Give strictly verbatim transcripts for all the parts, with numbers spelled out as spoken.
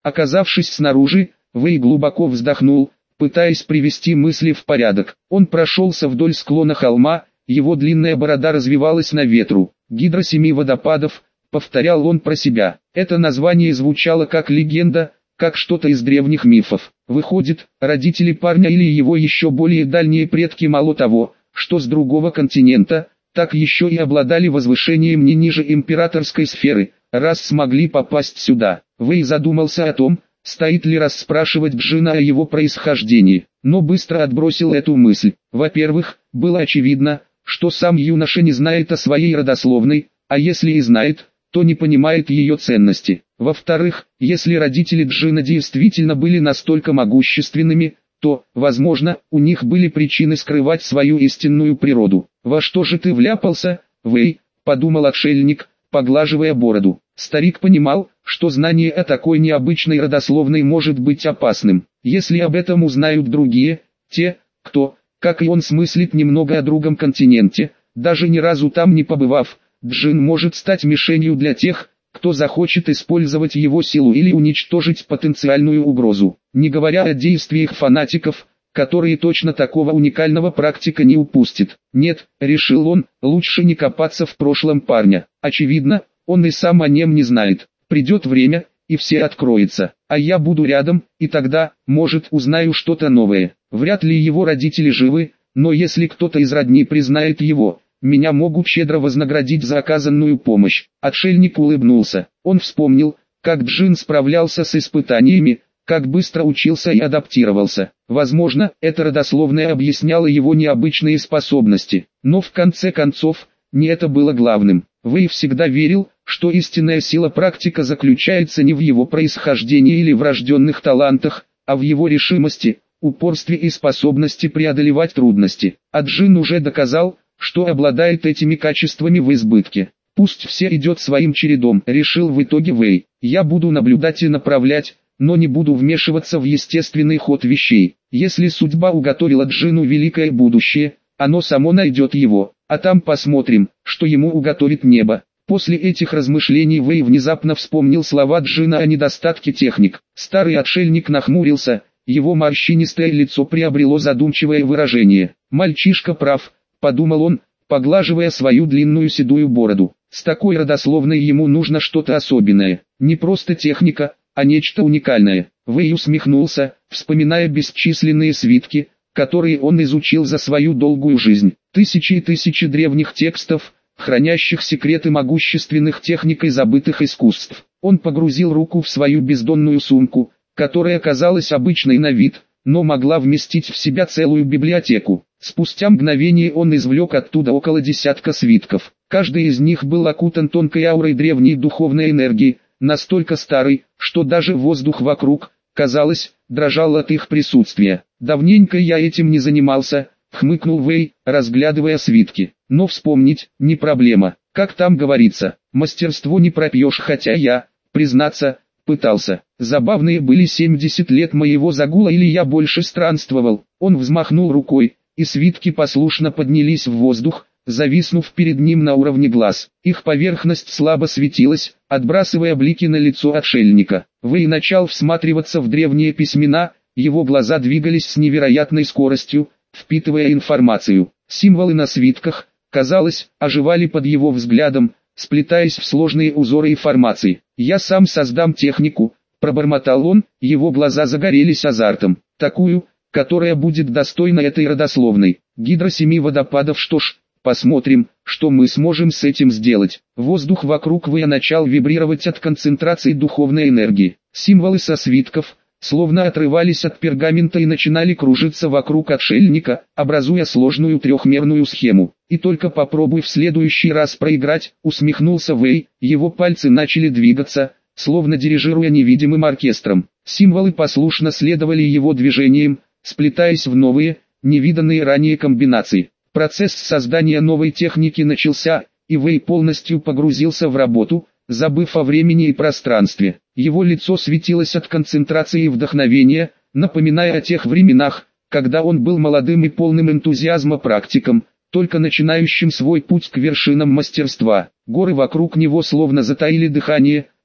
Оказавшись снаружи, Вэй глубоко вздохнул, пытаясь привести мысли в порядок. Он прошелся вдоль склона холма, его длинная борода развивалась на ветру. «Гидра семи водопадов», — повторял он про себя. Это название звучало как легенда, как что-то из древних мифов. Выходит, родители парня или его еще более дальние предки мало того, что с другого континента, так еще и обладали возвышением не ниже императорской сферы, раз смогли попасть сюда. Вэй задумался о том, стоит ли расспрашивать Джина о его происхождении, но быстро отбросил эту мысль. Во-первых, было очевидно, что сам юноша не знает о своей родословной, а если и знает, то не понимает ее ценности. Во-вторых, если родители Джина действительно были настолько могущественными, то, возможно, у них были причины скрывать свою истинную природу. «Во что же ты вляпался, Вэй?» – подумал отшельник, поглаживая бороду. Старик понимал, что знание о такой необычной родословной может быть опасным. Если об этом узнают другие, те, кто, как и он, смыслит немного о другом континенте, даже ни разу там не побывав, Джин может стать мишенью для тех, кто захочет использовать его силу или уничтожить потенциальную угрозу, не говоря о действиях фанатиков, которые точно такого уникального практика не упустит. Нет, решил он, лучше не копаться в прошлом парня. Очевидно, он и сам о нем не знает. Придет время, и все откроется, а я буду рядом, и тогда, может, узнаю что-то новое. Вряд ли его родители живы, но если кто-то из родни признает его, меня могут щедро вознаградить за оказанную помощь. Отшельник улыбнулся. Он вспомнил, как Джин справлялся с испытаниями, как быстро учился и адаптировался. Возможно, это родословное объясняло его необычные способности. Но в конце концов, не это было главным. Вэй всегда верил, что истинная сила практика заключается не в его происхождении или врожденных талантах, а в его решимости, упорстве и способности преодолевать трудности. А Джин уже доказал, что обладает этими качествами в избытке. Пусть все идет своим чередом, решил в итоге Вэй. Я буду наблюдать и направлять, но не буду вмешиваться в естественный ход вещей. Если судьба уготовила Джину великое будущее, оно само найдет его, а там посмотрим, что ему уготовит небо. После этих размышлений Вэй внезапно вспомнил слова Джина о недостатке техник. Старый отшельник нахмурился, его морщинистое лицо приобрело задумчивое выражение. Мальчишка прав, подумал он, поглаживая свою длинную седую бороду. С такой родословной ему нужно что-то особенное, не просто техника, а нечто уникальное. Вэй усмехнулся, вспоминая бесчисленные свитки, которые он изучил за свою долгую жизнь. Тысячи и тысячи древних текстов, хранящих секреты могущественных техник и забытых искусств. Он погрузил руку в свою бездонную сумку, которая казалась обычной на вид, но могла вместить в себя целую библиотеку. Спустя мгновение он извлек оттуда около десятка свитков. Каждый из них был окутан тонкой аурой древней духовной энергии, настолько старой, что даже воздух вокруг, казалось, дрожал от их присутствия. «Давненько я этим не занимался», — хмыкнул Вэй, разглядывая свитки. «Но вспомнить, не проблема. Как там говорится, мастерство не пропьешь, хотя я, признаться, пытался. Забавные были семьдесят лет моего загула или я больше странствовал». Он взмахнул рукой, и свитки послушно поднялись в воздух, зависнув перед ним на уровне глаз. Их поверхность слабо светилась, отбрасывая блики на лицо отшельника. Вэй начал всматриваться в древние письмена, его глаза двигались с невероятной скоростью, впитывая информацию. Символы на свитках, казалось, оживали под его взглядом, сплетаясь в сложные узоры информации. «Я сам создам технику», — пробормотал он, его глаза загорелись азартом. «Такую, которая будет достойна этой родословной. Гидра семи водопадов. Что ж, посмотрим, что мы сможем с этим сделать». Воздух вокруг Вэя начал вибрировать от концентрации духовной энергии. Символы со свитков, словно отрывались от пергамента и начинали кружиться вокруг отшельника, образуя сложную трехмерную схему. «И только попробуй в следующий раз проиграть», — усмехнулся Вэй, его пальцы начали двигаться, словно дирижируя невидимым оркестром. Символы послушно следовали его движениям, сплетаясь в новые, невиданные ранее комбинации. Процесс создания новой техники начался, и Вэй полностью погрузился в работу, забыв о времени и пространстве. Его лицо светилось от концентрации и вдохновения, напоминая о тех временах, когда он был молодым и полным энтузиазма практиком, только начинающим свой путь к вершинам мастерства. Горы вокруг него словно затаили дыхание,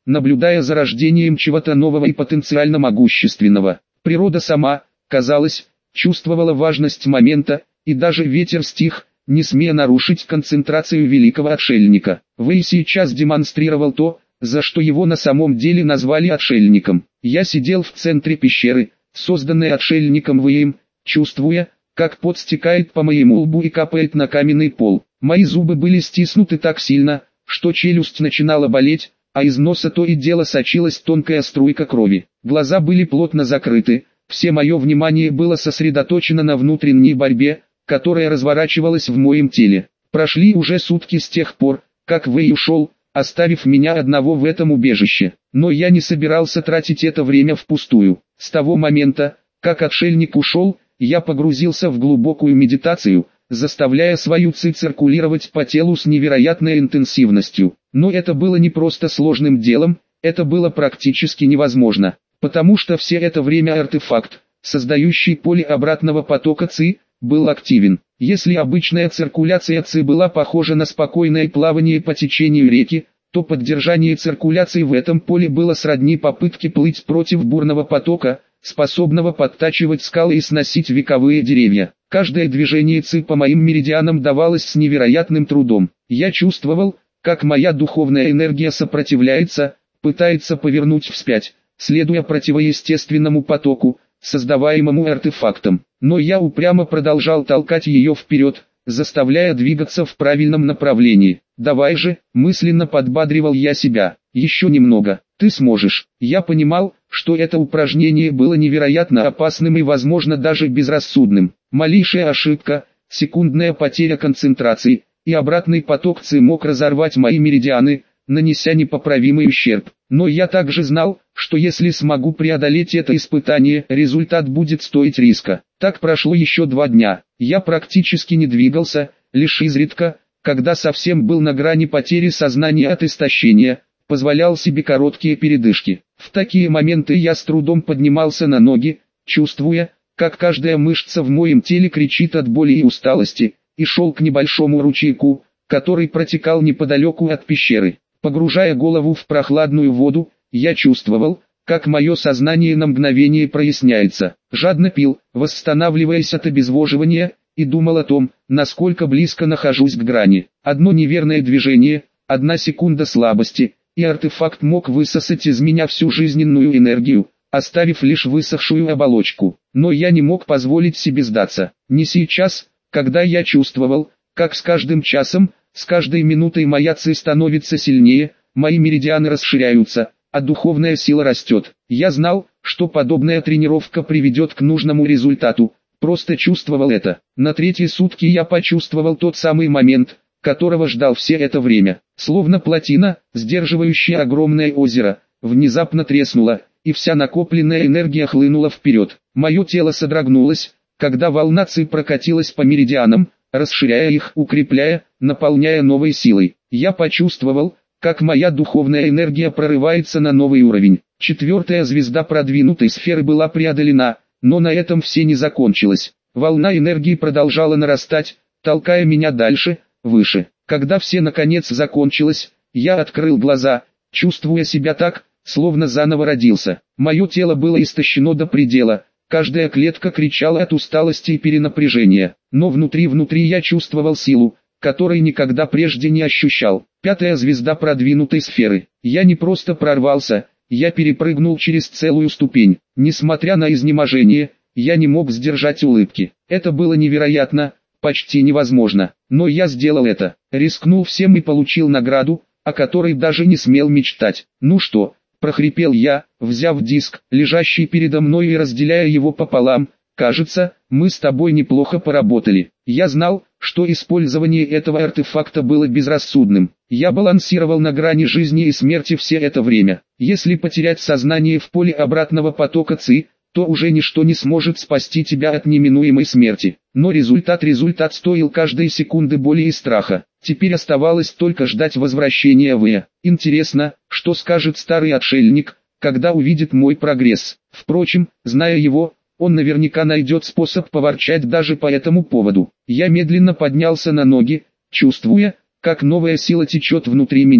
наблюдая за рождением чего-то нового и потенциально могущественного. Природа сама, казалось, чувствовала важность момента, и даже ветер стих, не смея нарушить концентрацию великого отшельника. Вэй сейчас демонстрировал то, за что его на самом деле назвали отшельником. Я сидел в центре пещеры, созданной отшельником Вэем, чувствуя, как пот стекает по моему лбу и капает на каменный пол. Мои зубы были стиснуты так сильно, что челюсть начинала болеть, а из носа то и дело сочилась тонкая струйка крови. Глаза были плотно закрыты, все мое внимание было сосредоточено на внутренней борьбе, которая разворачивалась в моем теле. Прошли уже сутки с тех пор, как Вэй ушел, оставив меня одного в этом убежище. Но я не собирался тратить это время впустую. С того момента, как отшельник ушел, я погрузился в глубокую медитацию, заставляя свою ци циркулировать по телу с невероятной интенсивностью. Но это было не просто сложным делом, это было практически невозможно, потому что все это время артефакт, создающий поле обратного потока ци, был активен. Если обычная циркуляция ци была похожа на спокойное плавание по течению реки, то поддержание циркуляции в этом поле было сродни попытке плыть против бурного потока, способного подтачивать скалы и сносить вековые деревья. Каждое движение ци по моим меридианам давалось с невероятным трудом. Я чувствовал, как моя духовная энергия сопротивляется, пытается повернуть вспять, следуя противоестественному потоку, создаваемому артефактом. Но я упрямо продолжал толкать ее вперед, заставляя двигаться в правильном направлении. «Давай же», мысленно подбадривал я себя, «еще немного, ты сможешь». Я понимал, что это упражнение было невероятно опасным и возможно даже безрассудным. Малейшая ошибка, секундная потеря концентрации, и обратный поток ци мог разорвать мои меридианы, нанеся непоправимый ущерб. Но я также знал, что если смогу преодолеть это испытание, результат будет стоить риска. Так прошло еще два дня. Я практически не двигался, лишь изредка, когда совсем был на грани потери сознания от истощения, позволял себе короткие передышки. В такие моменты я с трудом поднимался на ноги, чувствуя, как каждая мышца в моем теле кричит от боли и усталости, и шел к небольшому ручейку, который протекал неподалеку от пещеры. Погружая голову в прохладную воду, я чувствовал, как мое сознание на мгновение проясняется. Жадно пил, восстанавливаясь от обезвоживания, и думал о том, насколько близко нахожусь к грани. Одно неверное движение, одна секунда слабости, и артефакт мог высосать из меня всю жизненную энергию, оставив лишь высохшую оболочку. Но я не мог позволить себе сдаться. Не сейчас, когда я чувствовал, как с каждым часом, с каждой минутой моя ци становится сильнее, мои меридианы расширяются, а духовная сила растет. Я знал, что подобная тренировка приведет к нужному результату, просто чувствовал это. На третьи сутки я почувствовал тот самый момент, которого ждал все это время. Словно плотина, сдерживающая огромное озеро, внезапно треснула, и вся накопленная энергия хлынула вперед. Мое тело содрогнулось, когда волна ци прокатилась по меридианам, расширяя их, укрепляя, наполняя новой силой. Я почувствовал, как моя духовная энергия прорывается на новый уровень. Четвертая звезда продвинутой сферы была преодолена, но на этом все не закончилось. Волна энергии продолжала нарастать, толкая меня дальше, выше. Когда все наконец закончилось, я открыл глаза, чувствуя себя так, словно заново родился. Мое тело было истощено до предела. Каждая клетка кричала от усталости и перенапряжения, но внутри-внутри я чувствовал силу, которой никогда прежде не ощущал. Пятая звезда продвинутой сферы. Я не просто прорвался, я перепрыгнул через целую ступень. Несмотря на изнеможение, я не мог сдержать улыбки. Это было невероятно, почти невозможно, но я сделал это. Рискнул всем и получил награду, о которой даже не смел мечтать. Ну что? Прохрипел я, взяв диск, лежащий передо мной и разделяя его пополам. Кажется, мы с тобой неплохо поработали. Я знал, что использование этого артефакта было безрассудным. Я балансировал на грани жизни и смерти все это время. Если потерять сознание в поле обратного потока ци, то уже ничто не сможет спасти тебя от неминуемой смерти. Но результат результат стоил каждой секунды боли и страха. Теперь оставалось только ждать возвращения Вэя. Интересно, что скажет старый отшельник, когда увидит мой прогресс. Впрочем, зная его, он наверняка найдет способ поворчать даже по этому поводу. Я медленно поднялся на ноги, чувствуя, как новая сила течет внутри меня.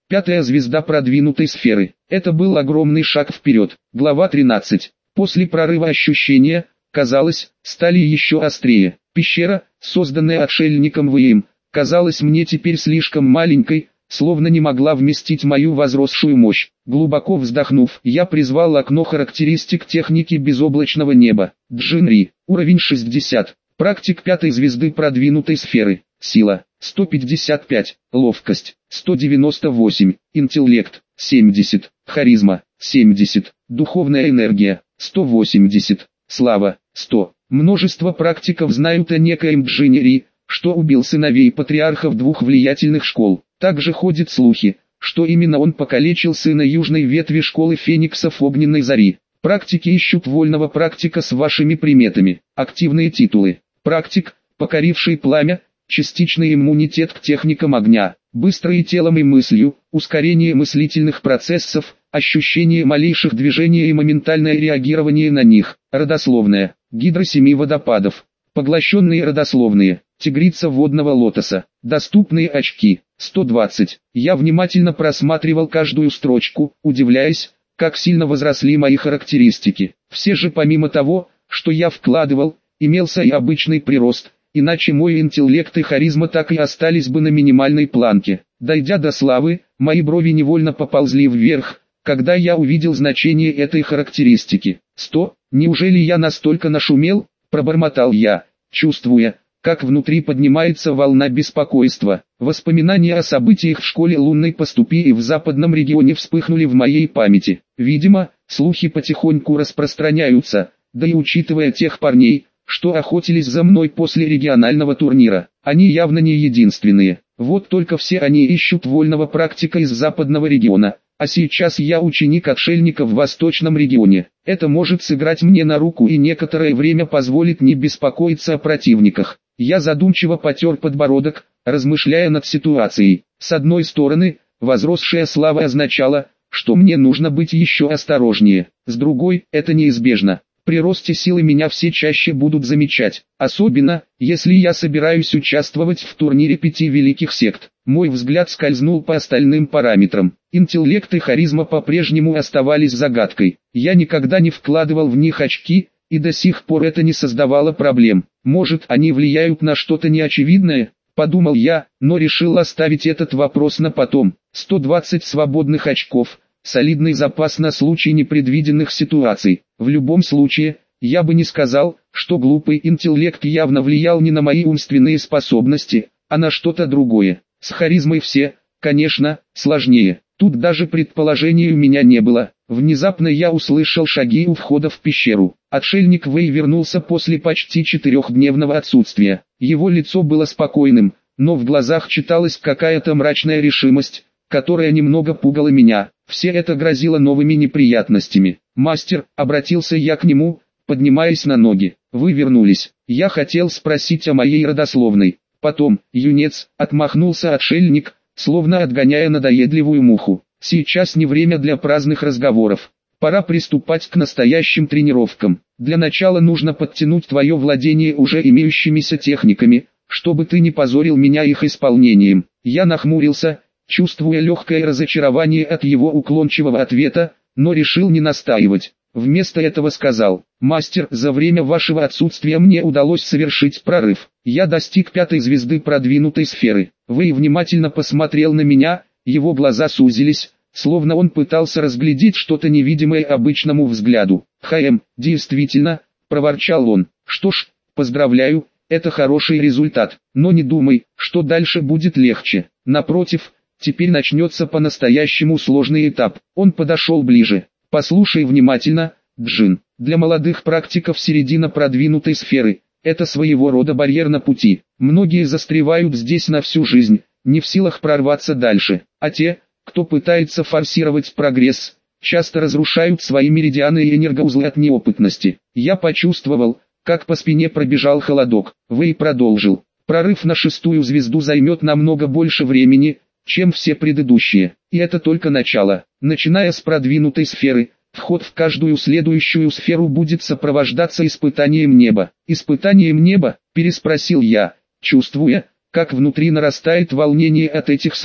Пятая звезда продвинутой сферы. Это был огромный шаг вперед. Глава тринадцать. После прорыва ощущения, казалось, стали еще острее. Пещера, созданная отшельником Вэем, казалась мне теперь слишком маленькой, словно не могла вместить мою возросшую мощь. Глубоко вздохнув, я призвал окно характеристик техники безоблачного неба. Джинри, уровень шестьдесят. Практик пятой звезды продвинутой сферы. Сила сто пятьдесят пять, ловкость сто девяносто восемь, интеллект семьдесят, харизма семьдесят, духовная энергия сто восемьдесят, слава сто. Множество практиков знают о некоем Джинри, что убил сыновей патриархов двух влиятельных школ. Также ходят слухи, что именно он покалечил сына южной ветви школы фениксов Огненной Зари. Практики ищут вольного практика с вашими приметами. Активные титулы. Практик, покоривший пламя, частичный иммунитет к техникам огня, быстрое телом и мыслью, ускорение мыслительных процессов, ощущение малейших движений и моментальное реагирование на них. Родословная. Гидра семи водопадов. Поглощенные родословные. Тигрица водного лотоса. Доступные очки. сто двадцать. Я внимательно просматривал каждую строчку, удивляясь, как сильно возросли мои характеристики. Все же помимо того, что я вкладывал, имелся и обычный прирост, иначе мой интеллект и харизма так и остались бы на минимальной планке. Дойдя до славы, мои брови невольно поползли вверх, когда я увидел значение этой характеристики. сто. Неужели я настолько нашумел? Пробормотал я, чувствуя, как внутри поднимается волна беспокойства. Воспоминания о событиях в школе лунной поступи и в западном регионе вспыхнули в моей памяти. Видимо, слухи потихоньку распространяются, да и учитывая тех парней, что охотились за мной после регионального турнира, они явно не единственные. Вот только все они ищут вольного практика из западного региона, а сейчас я ученик отшельника в восточном регионе. Это может сыграть мне на руку и некоторое время позволит не беспокоиться о противниках. Я задумчиво потер подбородок, размышляя над ситуацией. С одной стороны, возросшая слава означала, что мне нужно быть еще осторожнее. С другой, это неизбежно. При росте силы меня все чаще будут замечать, особенно, если я собираюсь участвовать в турнире пяти великих сект. Мой взгляд скользнул по остальным параметрам. Интеллект и харизма по-прежнему оставались загадкой. Я никогда не вкладывал в них очки, и до сих пор это не создавало проблем. Может, они влияют на что-то неочевидное? Подумал я, но решил оставить этот вопрос на потом. сто двадцать свободных очков. Солидный запас на случай непредвиденных ситуаций. В любом случае, я бы не сказал, что глупый интеллект явно влиял не на мои умственные способности, а на что-то другое. С харизмой все, конечно, сложнее. Тут даже предположений у меня не было. Внезапно я услышал шаги у входа в пещеру. Отшельник Вэй вернулся после почти четырехдневного отсутствия. Его лицо было спокойным, но в глазах читалась какая-то мрачная решимость, которая немного пугала меня. Все это грозило новыми неприятностями. «Мастер», — обратился я к нему, поднимаясь на ноги. «Вы вернулись. Я хотел спросить о моей родословной». Потом, юнец, отмахнулся отшельник, словно отгоняя надоедливую муху. «Сейчас не время для праздных разговоров. Пора приступать к настоящим тренировкам. Для начала нужно подтянуть твое владение уже имеющимися техниками, чтобы ты не позорил меня их исполнением». Я нахмурился, чувствуя легкое разочарование от его уклончивого ответа, но решил не настаивать. Вместо этого сказал: «Мастер, за время вашего отсутствия мне удалось совершить прорыв. Я достиг пятой звезды продвинутой сферы». Вэй внимательно посмотрел на меня, его глаза сузились, словно он пытался разглядеть что-то невидимое обычному взгляду. «Хм, действительно», — проворчал он. «Что ж, поздравляю, это хороший результат, но не думай, что дальше будет легче. Напротив, теперь начнется по-настоящему сложный этап». Он подошел ближе. «Послушай внимательно, Джин. Для молодых практиков середина продвинутой сферы – это своего рода барьер на пути. Многие застревают здесь на всю жизнь, не в силах прорваться дальше. А те, кто пытается форсировать прогресс, часто разрушают свои меридианы и энергоузлы от неопытности». Я почувствовал, как по спине пробежал холодок. Вэй продолжил: «Прорыв на шестую звезду займет намного больше времени, чем все предыдущие. И это только начало. Начиная с продвинутой сферы, вход в каждую следующую сферу будет сопровождаться испытанием неба». «Испытанием неба?» – переспросил я, чувствуя, как внутри нарастает волнение от этих слов.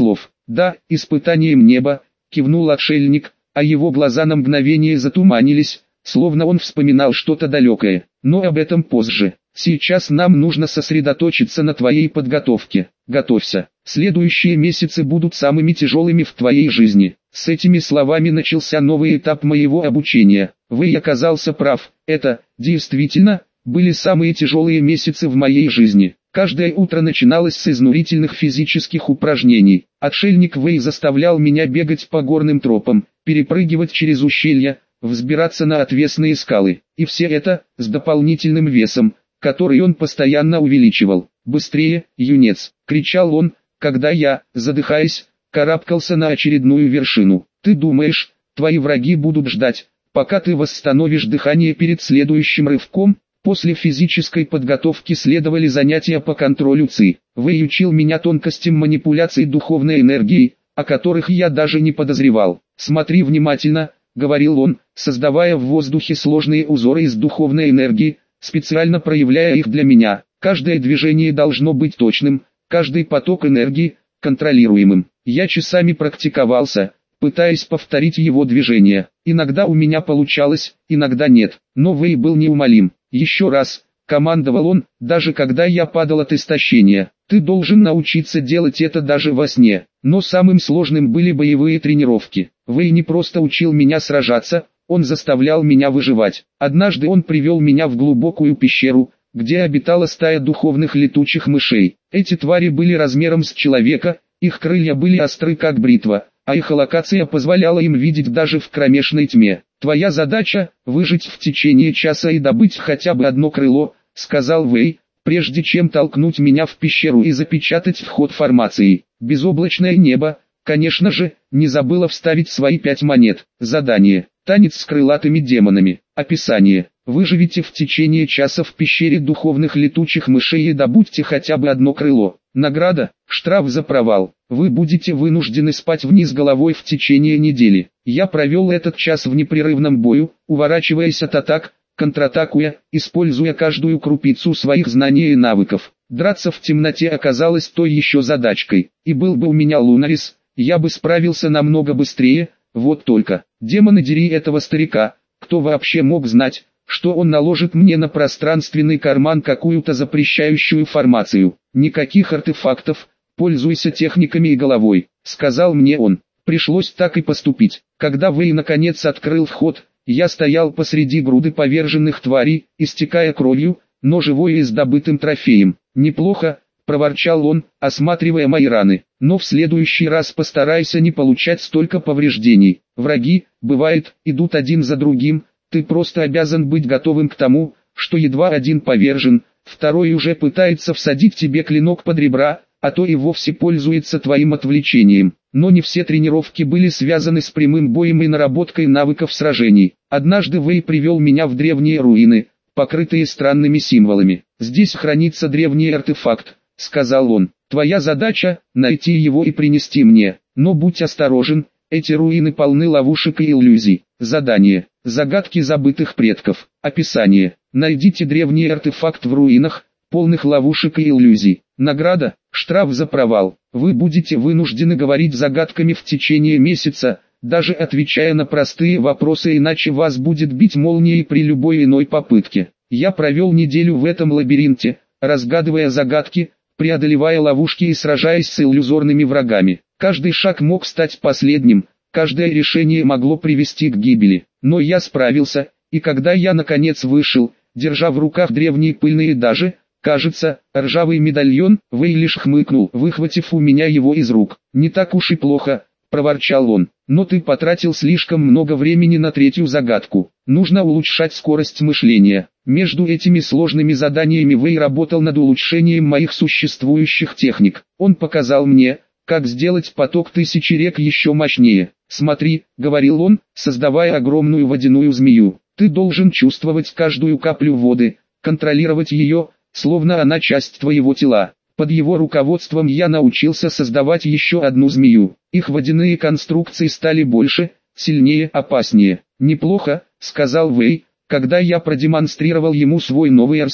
Да, испытанием неба, кивнул отшельник, а его глаза на мгновение затуманились, словно он вспоминал что-то далекое. Но об этом позже. Сейчас нам нужно сосредоточиться на твоей подготовке. Готовься. Следующие месяцы будут самыми тяжелыми в твоей жизни. С этими словами начался новый этап моего обучения. Вэй оказался прав. Это, действительно, были самые тяжелые месяцы в моей жизни. Каждое утро начиналось с изнурительных физических упражнений. Отшельник Вэй заставлял меня бегать по горным тропам, перепрыгивать через ущелья, взбираться на отвесные скалы. И все это, с дополнительным весом, который он постоянно увеличивал. «Быстрее, юнец!» — кричал он, когда я, задыхаясь, карабкался на очередную вершину. «Ты думаешь, твои враги будут ждать, пока ты восстановишь дыхание перед следующим рывком?» После физической подготовки следовали занятия по контролю ци. Вэй учил меня тонкостям манипуляций духовной энергией, о которых я даже не подозревал. «Смотри внимательно», — говорил он, создавая в воздухе сложные узоры из духовной энергии, специально проявляя их для меня. Каждое движение должно быть точным, каждый поток энергии — контролируемым. Я часами практиковался, пытаясь повторить его движение. Иногда у меня получалось, иногда нет, но Вэй был неумолим. «Еще раз», — командовал он, даже когда я падал от истощения. «Ты должен научиться делать это даже во сне». Но самым сложным были боевые тренировки. Вэй не просто учил меня сражаться, он заставлял меня выживать. Однажды он привел меня в глубокую пещеру, где обитала стая духовных летучих мышей. Эти твари были размером с человека, их крылья были остры как бритва, а эхолокация позволяла им видеть даже в кромешной тьме. «Твоя задача – выжить в течение часа и добыть хотя бы одно крыло», – сказал Вэй, прежде чем толкнуть меня в пещеру и запечатать вход формацией. Безоблачное небо, конечно же, не забыло вставить свои пять монет. Задание. Танец с крылатыми демонами. Описание. Выживите в течение часа в пещере духовных летучих мышей и добудьте хотя бы одно крыло. Награда – штраф за провал. Вы будете вынуждены спать вниз головой в течение недели. Я провел этот час в непрерывном бою, уворачиваясь от атак, контратакуя, используя каждую крупицу своих знаний и навыков. Драться в темноте оказалось той еще задачкой. И был бы у меня Лунарис, я бы справился намного быстрее. Вот только, демоны дери этого старика, кто вообще мог знать, что он наложит мне на пространственный карман какую-то запрещающую формацию. «Никаких артефактов, пользуйся техниками и головой», — сказал мне он. Пришлось так и поступить. Когда Вэй наконец открыл вход, я стоял посреди груды поверженных тварей, истекая кровью, но живой и с добытым трофеем. «Неплохо», — проворчал он, осматривая мои раны, — «но в следующий раз постарайся не получать столько повреждений. Враги, бывает, идут один за другим, ты просто обязан быть готовым к тому, что едва один повержен, второй уже пытается всадить тебе клинок под ребра, а то и вовсе пользуется твоим отвлечением». Но не все тренировки были связаны с прямым боем и наработкой навыков сражений. Однажды Вэй привел меня в древние руины, покрытые странными символами. «Здесь хранится древний артефакт», — сказал он. «Твоя задача — найти его и принести мне. Но будь осторожен, эти руины полны ловушек и иллюзий». Задание. Загадки забытых предков. Описание. Найдите древний артефакт в руинах, полных ловушек и иллюзий. Награда – штраф за провал. Вы будете вынуждены говорить загадками в течение месяца, даже отвечая на простые вопросы, иначе вас будет бить молнией при любой иной попытке. Я провел неделю в этом лабиринте, разгадывая загадки, преодолевая ловушки и сражаясь с иллюзорными врагами. Каждый шаг мог стать последним, каждое решение могло привести к гибели. Но я справился, и когда я наконец вышел, держа в руках древние пыльные даже, кажется, ржавый медальон, Вэй лишь хмыкнул, выхватив у меня его из рук. «Не так уж и плохо», — проворчал он, — «но ты потратил слишком много времени на третью загадку. Нужно улучшать скорость мышления». Между этими сложными заданиями Вэй работал над улучшением моих существующих техник. Он показал мне, как сделать поток тысячи рек еще мощнее. «Смотри», — говорил он, создавая огромную водяную змею, — «ты должен чувствовать каждую каплю воды, контролировать ее, словно она часть твоего тела». Под его руководством я научился создавать еще одну змею. Их водяные конструкции стали больше, сильнее, опаснее. «Неплохо», — сказал Вэй, когда я продемонстрировал ему свой новый арсенал.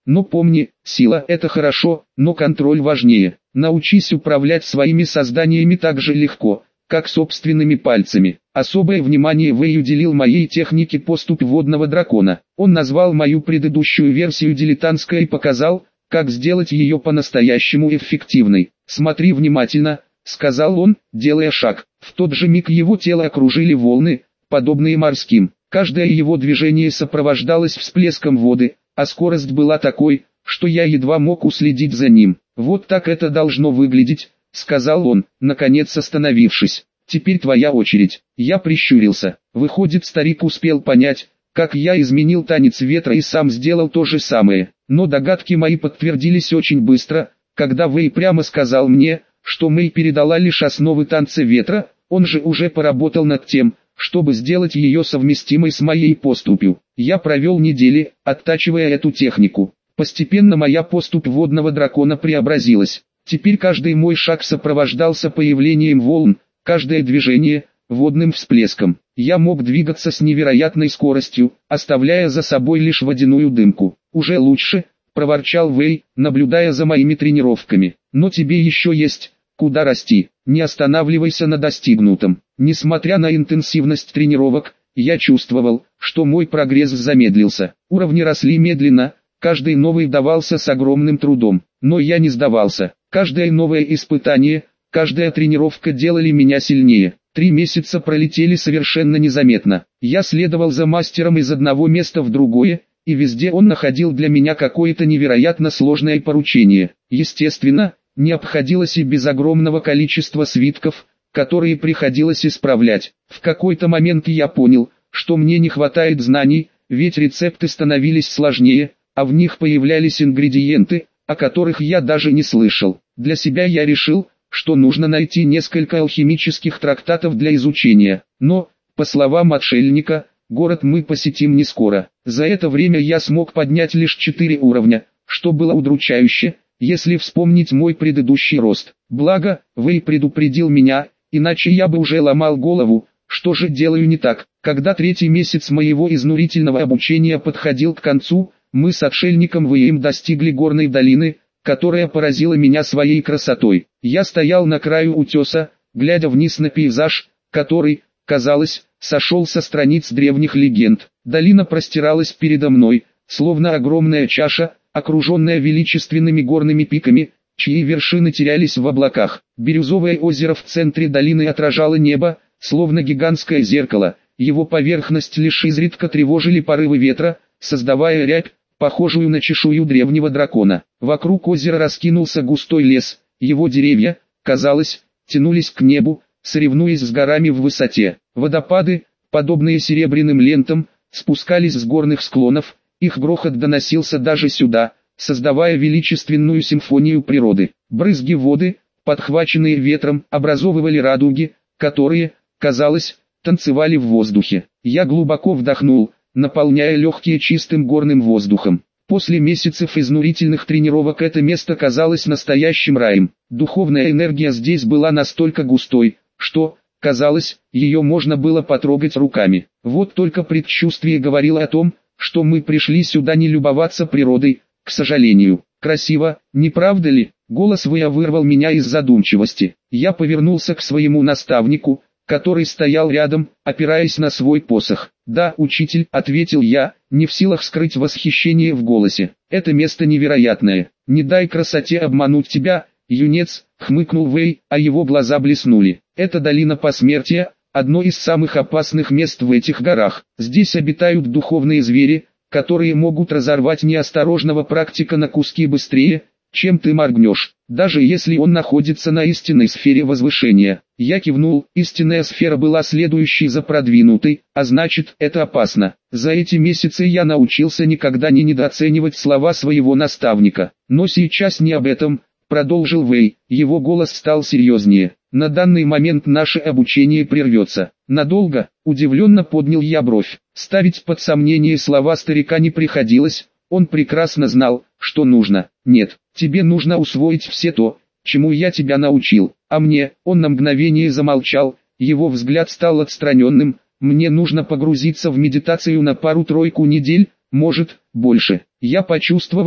Но помни, сила – это хорошо, но контроль важнее. Научись управлять своими созданиями так же легко, как собственными пальцами. Особое внимание Вэй уделил моей технике поступь водного дракона. Он назвал мою предыдущую версию дилетантской и показал, как сделать ее по-настоящему эффективной. «Смотри внимательно», — сказал он, делая шаг. В тот же миг его тело окружили волны, подобные морским. Каждое его движение сопровождалось всплеском воды, а скорость была такой, что я едва мог уследить за ним. «Вот так это должно выглядеть», — сказал он, наконец остановившись. «Теперь твоя очередь». Я прищурился. Выходит, старик успел понять, как я изменил танец ветра и сам сделал то же самое. Но догадки мои подтвердились очень быстро, когда Вэй прямо сказал мне, что Мэй передала лишь основы танца ветра, он же уже поработал над тем, чтобы сделать ее совместимой с моей поступью. Я провел недели, оттачивая эту технику. Постепенно моя поступь водного дракона преобразилась. Теперь каждый мой шаг сопровождался появлением волн, каждое движение – водным всплеском. Я мог двигаться с невероятной скоростью, оставляя за собой лишь водяную дымку. «Уже лучше», – проворчал Вэй, наблюдая за моими тренировками. «Но тебе еще есть куда расти. Не останавливайся на достигнутом». Несмотря на интенсивность тренировок, я чувствовал, что мой прогресс замедлился. Уровни росли медленно, каждый новый давался с огромным трудом. Но я не сдавался. Каждое новое испытание, каждая тренировка делали меня сильнее. Три месяца пролетели совершенно незаметно. Я следовал за мастером из одного места в другое, и везде он находил для меня какое-то невероятно сложное поручение. Естественно, не обходилось и без огромного количества свитков, которые приходилось исправлять. В какой-то момент я понял, что мне не хватает знаний, ведь рецепты становились сложнее, а в них появлялись ингредиенты, о которых я даже не слышал. Для себя я решил, что нужно найти несколько алхимических трактатов для изучения. Но, по словам отшельника, город мы посетим не скоро. За это время я смог поднять лишь четыре уровня, что было удручающе, если вспомнить мой предыдущий рост. Благо, Вэй предупредил меня, иначе я бы уже ломал голову, что же делаю не так. Когда третий месяц моего изнурительного обучения подходил к концу, мы с отшельником Вэем достигли горной долины, которая поразила меня своей красотой. Я стоял на краю утеса, глядя вниз на пейзаж, который, казалось, сошел со страниц древних легенд. Долина простиралась передо мной, словно огромная чаша, окруженная величественными горными пиками, чьи вершины терялись в облаках. Бирюзовое озеро в центре долины отражало небо, словно гигантское зеркало, его поверхность лишь изредка тревожили порывы ветра, создавая рябь, похожую на чешую древнего дракона. Вокруг озера раскинулся густой лес, его деревья, казалось, тянулись к небу, соревнуясь с горами в высоте. Водопады, подобные серебряным лентам, спускались с горных склонов, их грохот доносился даже сюда, создавая величественную симфонию природы. Брызги воды, подхваченные ветром, образовывали радуги, которые, казалось, танцевали в воздухе. Я глубоко вдохнул, наполняя легкие чистым горным воздухом. После месяцев изнурительных тренировок это место казалось настоящим раем. Духовная энергия здесь была настолько густой, что, казалось, ее можно было потрогать руками. Вот только предчувствие говорило о том, что мы пришли сюда не любоваться природой, к сожалению. Красиво, не правда ли? Голос Вэя вырвал меня из задумчивости. Я повернулся к своему наставнику, который стоял рядом, опираясь на свой посох. «Да, учитель», — ответил я, не в силах скрыть восхищение в голосе. «Это место невероятное. Не дай красоте обмануть тебя, юнец», — хмыкнул Вэй, а его глаза блеснули. «Это долина посмертия, одно из самых опасных мест в этих горах. Здесь обитают духовные звери, которые могут разорвать неосторожного практика на куски быстрее, чем ты моргнешь, даже если он находится на истинной сфере возвышения». Я кивнул, истинная сфера была следующей за продвинутой, а значит, это опасно. За эти месяцы я научился никогда не недооценивать слова своего наставника. Но сейчас не об этом, продолжил Вэй, его голос стал серьезнее. На данный момент наше обучение прервется. Надолго, удивленно поднял я бровь. Ставить под сомнение слова старика не приходилось, он прекрасно знал, что нужно. Нет, тебе нужно усвоить все то, чему я тебя научил, а мне, он на мгновение замолчал, его взгляд стал отстраненным, мне нужно погрузиться в медитацию на пару-тройку недель, может, больше. Я почувствовал,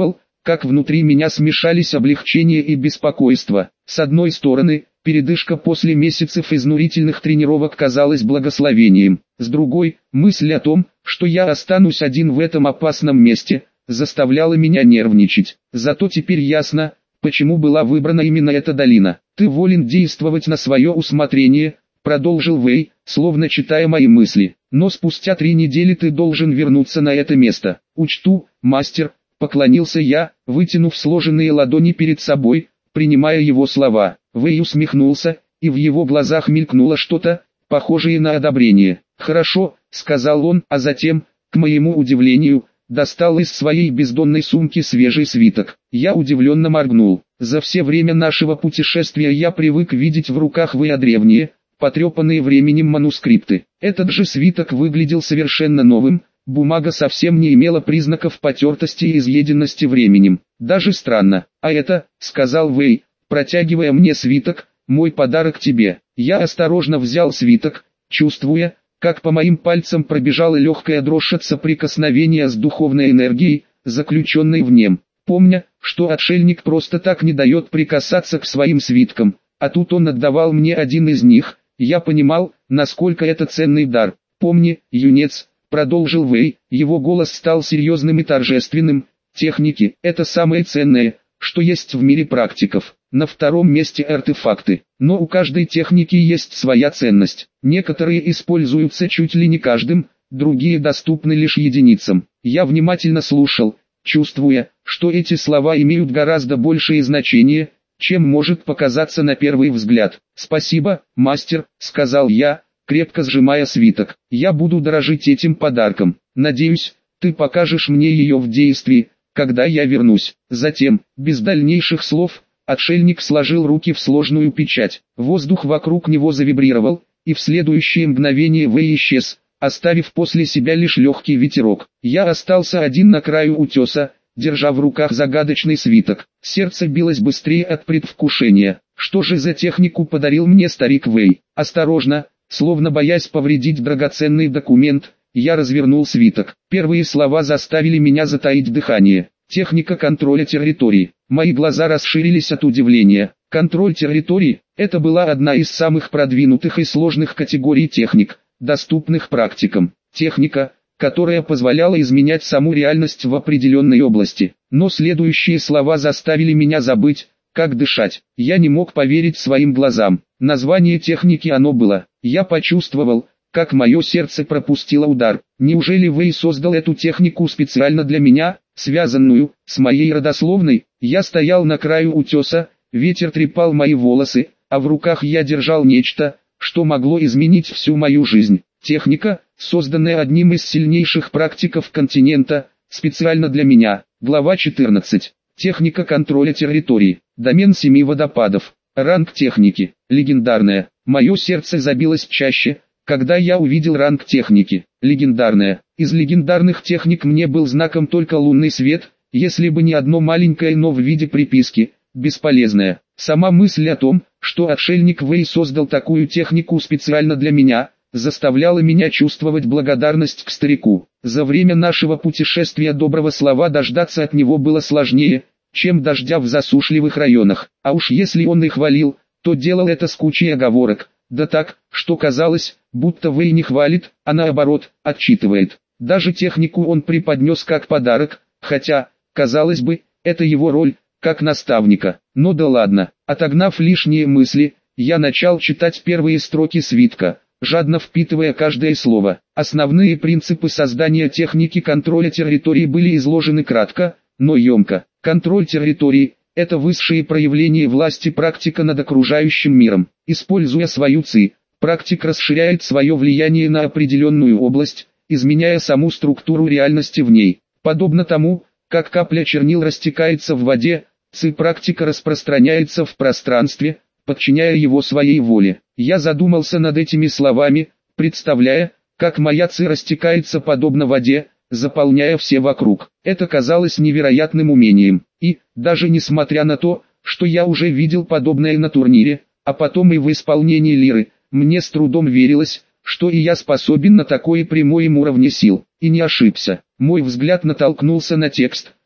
как внутри меня смешались облегчение и беспокойство. С одной стороны, передышка после месяцев изнурительных тренировок казалась благословением. С другой, мысль о том, что я останусь один в этом опасном месте, заставляла меня нервничать. Зато теперь ясно, почему была выбрана именно эта долина. «Ты волен действовать на свое усмотрение», — продолжил Вэй, словно читая мои мысли. «Но спустя три недели ты должен вернуться на это место». «Учту, мастер», — поклонился я, вытянув сложенные ладони перед собой, принимая его слова. Вэй усмехнулся, и в его глазах мелькнуло что-то, похожее на одобрение. «Хорошо», — сказал он, а затем, к моему удивлению, достал из своей бездонной сумки свежий свиток. Я удивленно моргнул. За все время нашего путешествия я привык видеть в руках Вэя древние, потрепанные временем манускрипты. Этот же свиток выглядел совершенно новым, бумага совсем не имела признаков потертости и изъеденности временем. Даже странно. «А это», — сказал Вэй, протягивая мне свиток, — «мой подарок тебе». Я осторожно взял свиток, чувствуя, как по моим пальцам пробежала легкая дрожь от соприкосновения с духовной энергией, заключенной в нем. Помня, что отшельник просто так не дает прикасаться к своим свиткам, а тут он отдавал мне один из них, я понимал, насколько это ценный дар. «Помни, юнец», — продолжил Вэй, его голос стал серьезным и торжественным, — «техники — это самое ценное, что есть в мире практиков. На втором месте артефакты. Но у каждой техники есть своя ценность. Некоторые используются чуть ли не каждым, другие доступны лишь единицам». Я внимательно слушал, чувствуя, что эти слова имеют гораздо большее значение, чем может показаться на первый взгляд. «Спасибо, мастер», — сказал я, крепко сжимая свиток. «Я буду дорожить этим подарком. Надеюсь, ты покажешь мне ее в действии, когда я вернусь». Затем, без дальнейших слов, отшельник сложил руки в сложную печать. Воздух вокруг него завибрировал, и в следующее мгновение Вэй исчез, оставив после себя лишь легкий ветерок. Я остался один на краю утеса, держа в руках загадочный свиток. Сердце билось быстрее от предвкушения. Что же за технику подарил мне старик Вэй? Осторожно, словно боясь повредить драгоценный документ, я развернул свиток. Первые слова заставили меня затаить дыхание. Техника контроля территории. Мои глаза расширились от удивления. Контроль территории – это была одна из самых продвинутых и сложных категорий техник, доступных практикам. Техника, которая позволяла изменять саму реальность в определенной области. Но следующие слова заставили меня забыть, как дышать. Я не мог поверить своим глазам. Название техники оно было. Я почувствовал, как мое сердце пропустило удар. Неужели Вэй создал эту технику специально для меня, связанную с моей родословной? Я стоял на краю утеса, ветер трепал мои волосы, а в руках я держал нечто, что могло изменить всю мою жизнь. Техника, созданная одним из сильнейших практиков континента, специально для меня. Глава четырнадцать. Техника контроля территории. Домен семи водопадов. Ранг техники. Легендарная. Мое сердце забилось чаще, когда я увидел ранг техники. Легендарная. Из легендарных техник мне был знаком только лунный свет, если бы не одно маленькое «но» в виде приписки, бесполезное. Сама мысль о том, что отшельник Вэй создал такую технику специально для меня, заставляла меня чувствовать благодарность к старику. За время нашего путешествия доброго слова дождаться от него было сложнее, чем дождя в засушливых районах. А уж если он и хвалил, то делал это с кучей оговорок. Да так, что казалось, будто Вэй не хвалит, а наоборот, отчитывает. Даже технику он преподнес как подарок, хотя, казалось бы, это его роль, как наставника. Но да ладно, отогнав лишние мысли, я начал читать первые строки свитка, жадно впитывая каждое слово. Основные принципы создания техники контроля территории были изложены кратко, но емко. Контроль территории – это высшее проявление власти практика над окружающим миром. Используя свою ци, практик расширяет свое влияние на определенную область, изменяя саму структуру реальности в ней. Подобно тому, как капля чернил растекается в воде, ци практика распространяется в пространстве, подчиняя его своей воле. Я задумался над этими словами, представляя, как моя ци растекается подобно воде, заполняя все вокруг. Это казалось невероятным умением. И, даже несмотря на то, что я уже видел подобное на турнире, а потом и в исполнении лиры, мне с трудом верилось, что и я способен на такое при моем уровне сил. И не ошибся. Мой взгляд натолкнулся на текст,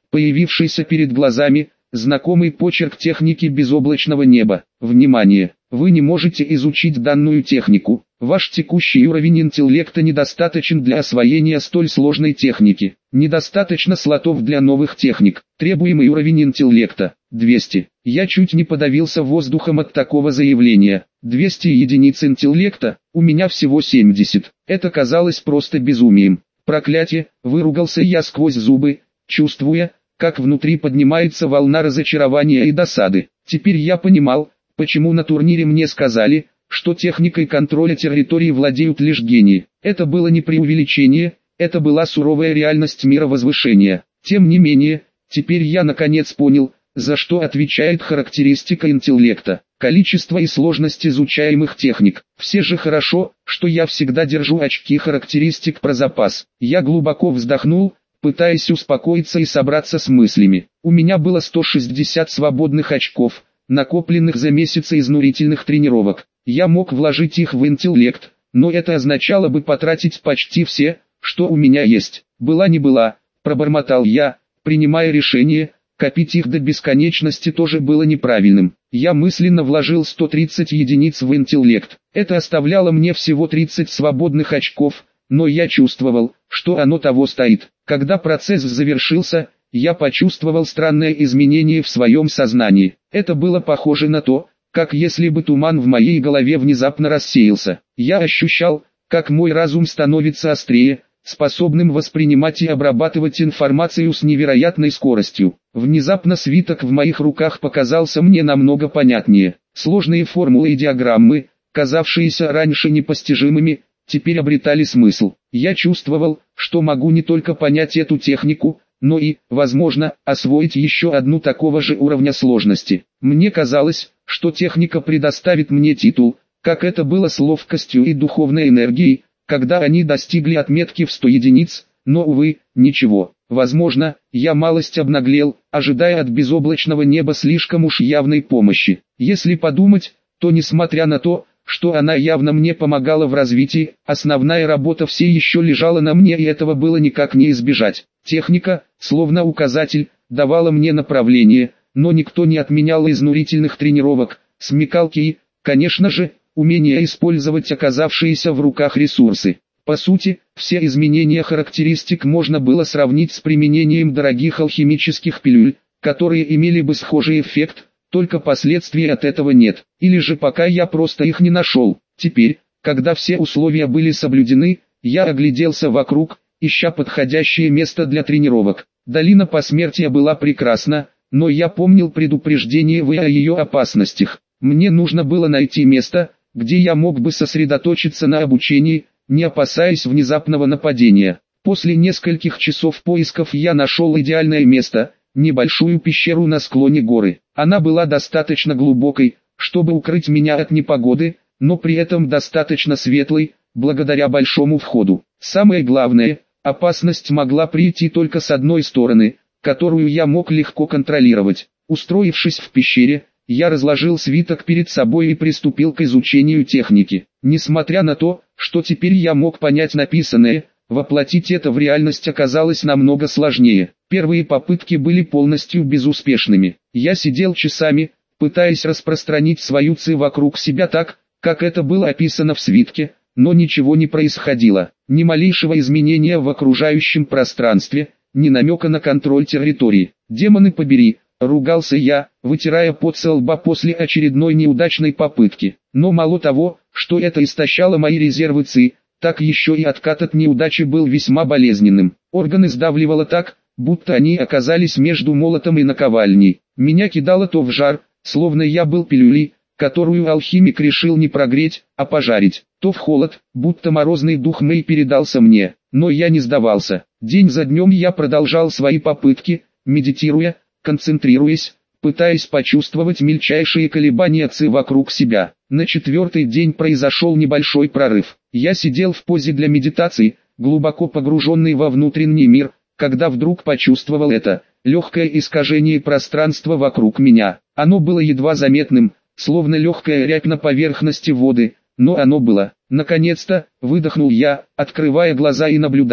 Появившийся перед глазами, знакомый почерк техники безоблачного неба. Внимание! Вы не можете изучить данную технику. Ваш текущий уровень интеллекта недостаточен для освоения столь сложной техники. Недостаточно слотов для новых техник. Требуемый уровень интеллекта – двести. Я чуть не подавился воздухом от такого заявления. двести единиц интеллекта, у меня всего семьдесят. Это казалось просто безумием. Проклятие, выругался я сквозь зубы, чувствуя, как внутри поднимается волна разочарования и досады. Теперь я понимал, почему на турнире мне сказали, что техникой контроля территории владеют лишь гении. Это было не преувеличение, это была суровая реальность мира возвышения. Тем не менее, теперь я наконец понял, за что отвечает характеристика интеллекта. Количество и сложность изучаемых техник. Все же хорошо, что я всегда держу очки характеристик про запас. Я глубоко вздохнул, пытаясь успокоиться и собраться с мыслями. У меня было сто шестьдесят свободных очков, накопленных за месяцы изнурительных тренировок. Я мог вложить их в интеллект, но это означало бы потратить почти все, что у меня есть. Была не была, пробормотал я, принимая решение, копить их до бесконечности тоже было неправильным. Я мысленно вложил сто тридцать единиц в интеллект. Это оставляло мне всего тридцать свободных очков, но я чувствовал, что оно того стоит. Когда процесс завершился, я почувствовал странное изменение в своем сознании. Это было похоже на то, как если бы туман в моей голове внезапно рассеялся. Я ощущал, как мой разум становится острее, способным воспринимать и обрабатывать информацию с невероятной скоростью. Внезапно свиток в моих руках показался мне намного понятнее. Сложные формулы и диаграммы, казавшиеся раньше непостижимыми, теперь обретали смысл. Я чувствовал, что могу не только понять эту технику, но и, возможно, освоить еще одну такого же уровня сложности. Мне казалось, что техника предоставит мне титул, как это было с ловкостью и духовной энергией, когда они достигли отметки в сто единиц, но, увы, ничего. Возможно, я малость обнаглел, ожидая от безоблачного неба слишком уж явной помощи. Если подумать, то несмотря на то, что она явно мне помогала в развитии, основная работа все еще лежала на мне, и этого было никак не избежать. Техника, словно указатель, давала мне направление, но никто не отменял изнурительных тренировок, смекалки и, конечно же, умение использовать оказавшиеся в руках ресурсы. По сути, все изменения характеристик можно было сравнить с применением дорогих алхимических пилюль, которые имели бы схожий эффект, только последствий от этого нет, или же пока я просто их не нашел. Теперь, когда все условия были соблюдены, я огляделся вокруг, ища подходящее место для тренировок. Долина Посмертия была прекрасна, но я помнил предупреждение Вы о ее опасностях. Мне нужно было найти место, где я мог бы сосредоточиться на обучении, не опасаясь внезапного нападения. После нескольких часов поисков я нашел идеальное место, небольшую пещеру на склоне горы. Она была достаточно глубокой, чтобы укрыть меня от непогоды, но при этом достаточно светлой, благодаря большому входу. Самое главное, опасность могла прийти только с одной стороны, которую я мог легко контролировать. Устроившись в пещере, я разложил свиток перед собой и приступил к изучению техники. Несмотря на то, что теперь я мог понять написанное, воплотить это в реальность оказалось намного сложнее. Первые попытки были полностью безуспешными. Я сидел часами, пытаясь распространить свою ци вокруг себя так, как это было описано в свитке, но ничего не происходило. Ни малейшего изменения в окружающем пространстве, ни намека на контроль территории. «Демоны побери!» — ругался я, вытирая пот со лба после очередной неудачной попытки. Но мало того, что это истощало мои резервы ци, так еще и откат от неудачи был весьма болезненным. Органы сдавливало так, будто они оказались между молотом и наковальней. Меня кидало то в жар, словно я был пилюлей, которую алхимик решил не прогреть, а пожарить, то в холод, будто морозный дух Мэй передался мне. Но я не сдавался. День за днем я продолжал свои попытки, медитируя, концентрируясь, пытаясь почувствовать мельчайшие колебания ци вокруг себя. На четвертый день произошел небольшой прорыв. Я сидел в позе для медитации, глубоко погруженный во внутренний мир, когда вдруг почувствовал это, легкое искажение пространства вокруг меня. Оно было едва заметным, словно легкая рябь на поверхности воды, но оно было. Наконец-то, выдохнул я, открывая глаза и наблюдая,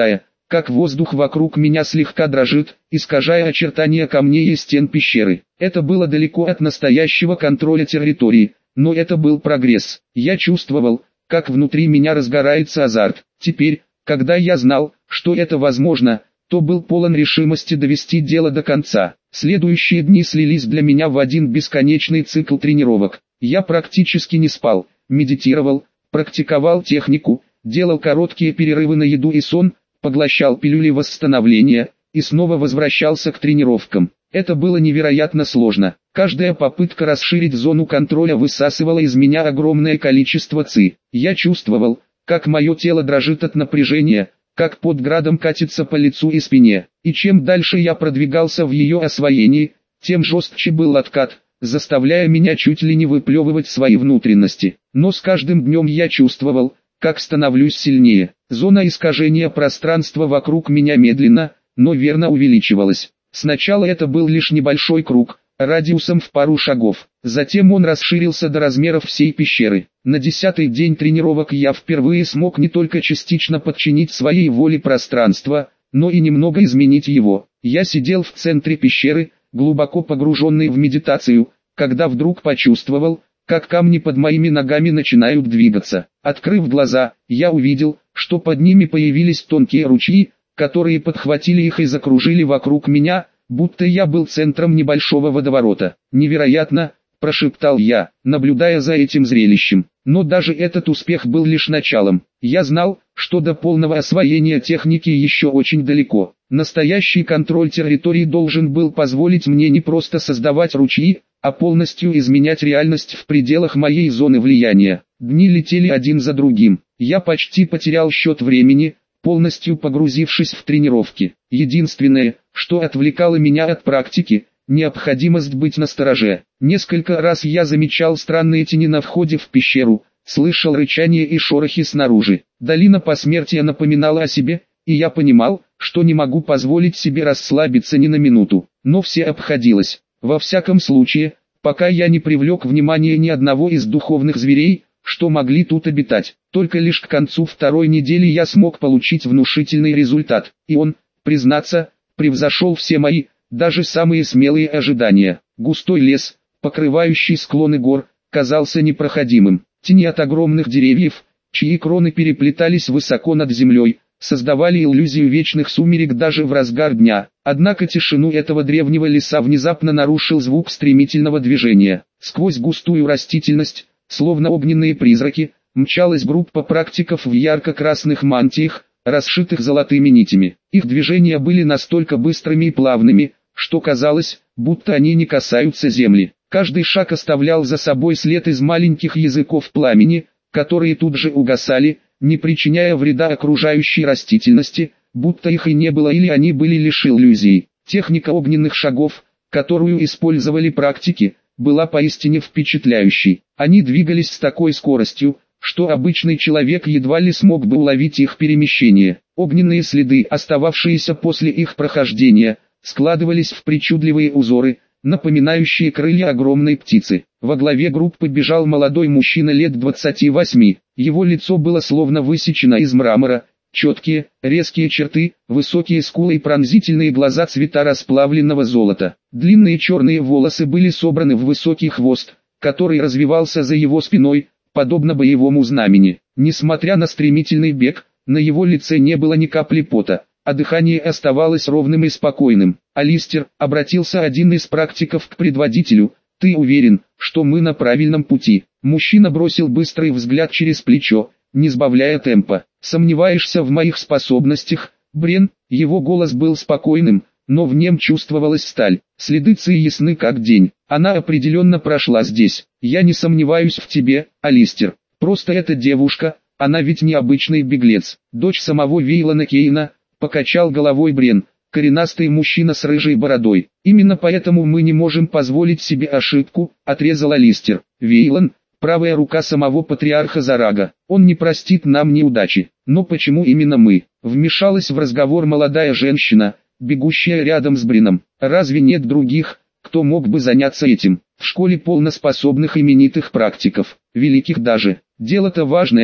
как воздух вокруг меня слегка дрожит, искажая очертания камней и стен пещеры. Это было далеко от настоящего контроля территории, но это был прогресс. Я чувствовал, как внутри меня разгорается азарт. Теперь, когда я знал, что это возможно, то был полон решимости довести дело до конца. Следующие дни слились для меня в один бесконечный цикл тренировок. Я практически не спал, медитировал, практиковал технику, делал короткие перерывы на еду и сон, поглощал пилюли восстановления и снова возвращался к тренировкам. Это было невероятно сложно. Каждая попытка расширить зону контроля высасывала из меня огромное количество ци. Я чувствовал, как мое тело дрожит от напряжения, как под градом катится по лицу и спине. И чем дальше я продвигался в ее освоении, тем жестче был откат, заставляя меня чуть ли не выплевывать свои внутренности. Но с каждым днем я чувствовал, как становлюсь сильнее. Зона искажения пространства вокруг меня медленно, но верно увеличивалась. Сначала это был лишь небольшой круг, радиусом в пару шагов. Затем он расширился до размеров всей пещеры. На десятый день тренировок я впервые смог не только частично подчинить своей воле пространство, но и немного изменить его. Я сидел в центре пещеры, глубоко погруженный в медитацию, когда вдруг почувствовал, как камни под моими ногами начинают двигаться. Открыв глаза, я увидел, что под ними появились тонкие ручьи, которые подхватили их и закружили вокруг меня, будто я был центром небольшого водоворота. «Невероятно!» – прошептал я, наблюдая за этим зрелищем. Но даже этот успех был лишь началом. Я знал, что до полного освоения техники еще очень далеко. Настоящий контроль территории должен был позволить мне не просто создавать ручьи, а полностью изменять реальность в пределах моей зоны влияния. Дни летели один за другим. Я почти потерял счет времени, полностью погрузившись в тренировки. Единственное, что отвлекало меня от практики, необходимость быть настороже. Несколько раз я замечал странные тени на входе в пещеру, слышал рычание и шорохи снаружи. Долина посмертия напоминала о себе, и я понимал, что не могу позволить себе расслабиться ни на минуту. Но все обходилось. Во всяком случае, пока я не привлек внимание ни одного из духовных зверей, что могли тут обитать. Только лишь к концу второй недели я смог получить внушительный результат, и он, признаться, превзошел все мои, даже самые смелые ожидания. Густой лес, покрывающий склоны гор, казался непроходимым. Тени от огромных деревьев, чьи кроны переплетались высоко над землей, создавали иллюзию вечных сумерек даже в разгар дня. Однако тишину этого древнего леса внезапно нарушил звук стремительного движения. Сквозь густую растительность, словно огненные призраки, мчалась группа практиков в ярко-красных мантиях, расшитых золотыми нитями. Их движения были настолько быстрыми и плавными, что казалось, будто они не касаются земли. Каждый шаг оставлял за собой след из маленьких языков пламени, которые тут же угасали, не причиняя вреда окружающей растительности, будто их и не было или они были лишь иллюзией. Техника огненных шагов, которую использовали практики, была поистине впечатляющей. Они двигались с такой скоростью, что обычный человек едва ли смог бы уловить их перемещение. Огненные следы, остававшиеся после их прохождения, складывались в причудливые узоры, напоминающие крылья огромной птицы. Во главе группы бежал молодой мужчина лет двадцати восьми. Его лицо было словно высечено из мрамора, четкие, резкие черты, высокие скулы и пронзительные глаза цвета расплавленного золота. Длинные черные волосы были собраны в высокий хвост, который развивался за его спиной, подобно боевому знамени. Несмотря на стремительный бег, на его лице не было ни капли пота, а дыхание оставалось ровным и спокойным. «Алистер», — обратился один из практиков к предводителю, — «ты уверен, что мы на правильном пути?» Мужчина бросил быстрый взгляд через плечо, не сбавляя темпа. «Сомневаешься в моих способностях, Брен?» Его голос был спокойным, но в нем чувствовалась сталь. Следы Ци ясны как день. Она определенно прошла здесь. «Я не сомневаюсь в тебе, Алистер. Просто эта девушка, она ведь не обычный беглец. Дочь самого Вейлана Кейна», — покачал головой Брен, коренастый мужчина с рыжей бородой. «Именно поэтому мы не можем позволить себе ошибку», — отрезал Алистер. «Вейлан, правая рука самого патриарха Зарага. Он не простит нам неудачи. Но почему именно мы?» Вмешалась в разговор молодая женщина, бегущая рядом с Бреном. «Разве нет других, кто мог бы заняться этим? В школе полно способных именитых практиков, великих даже. Дело-то важное,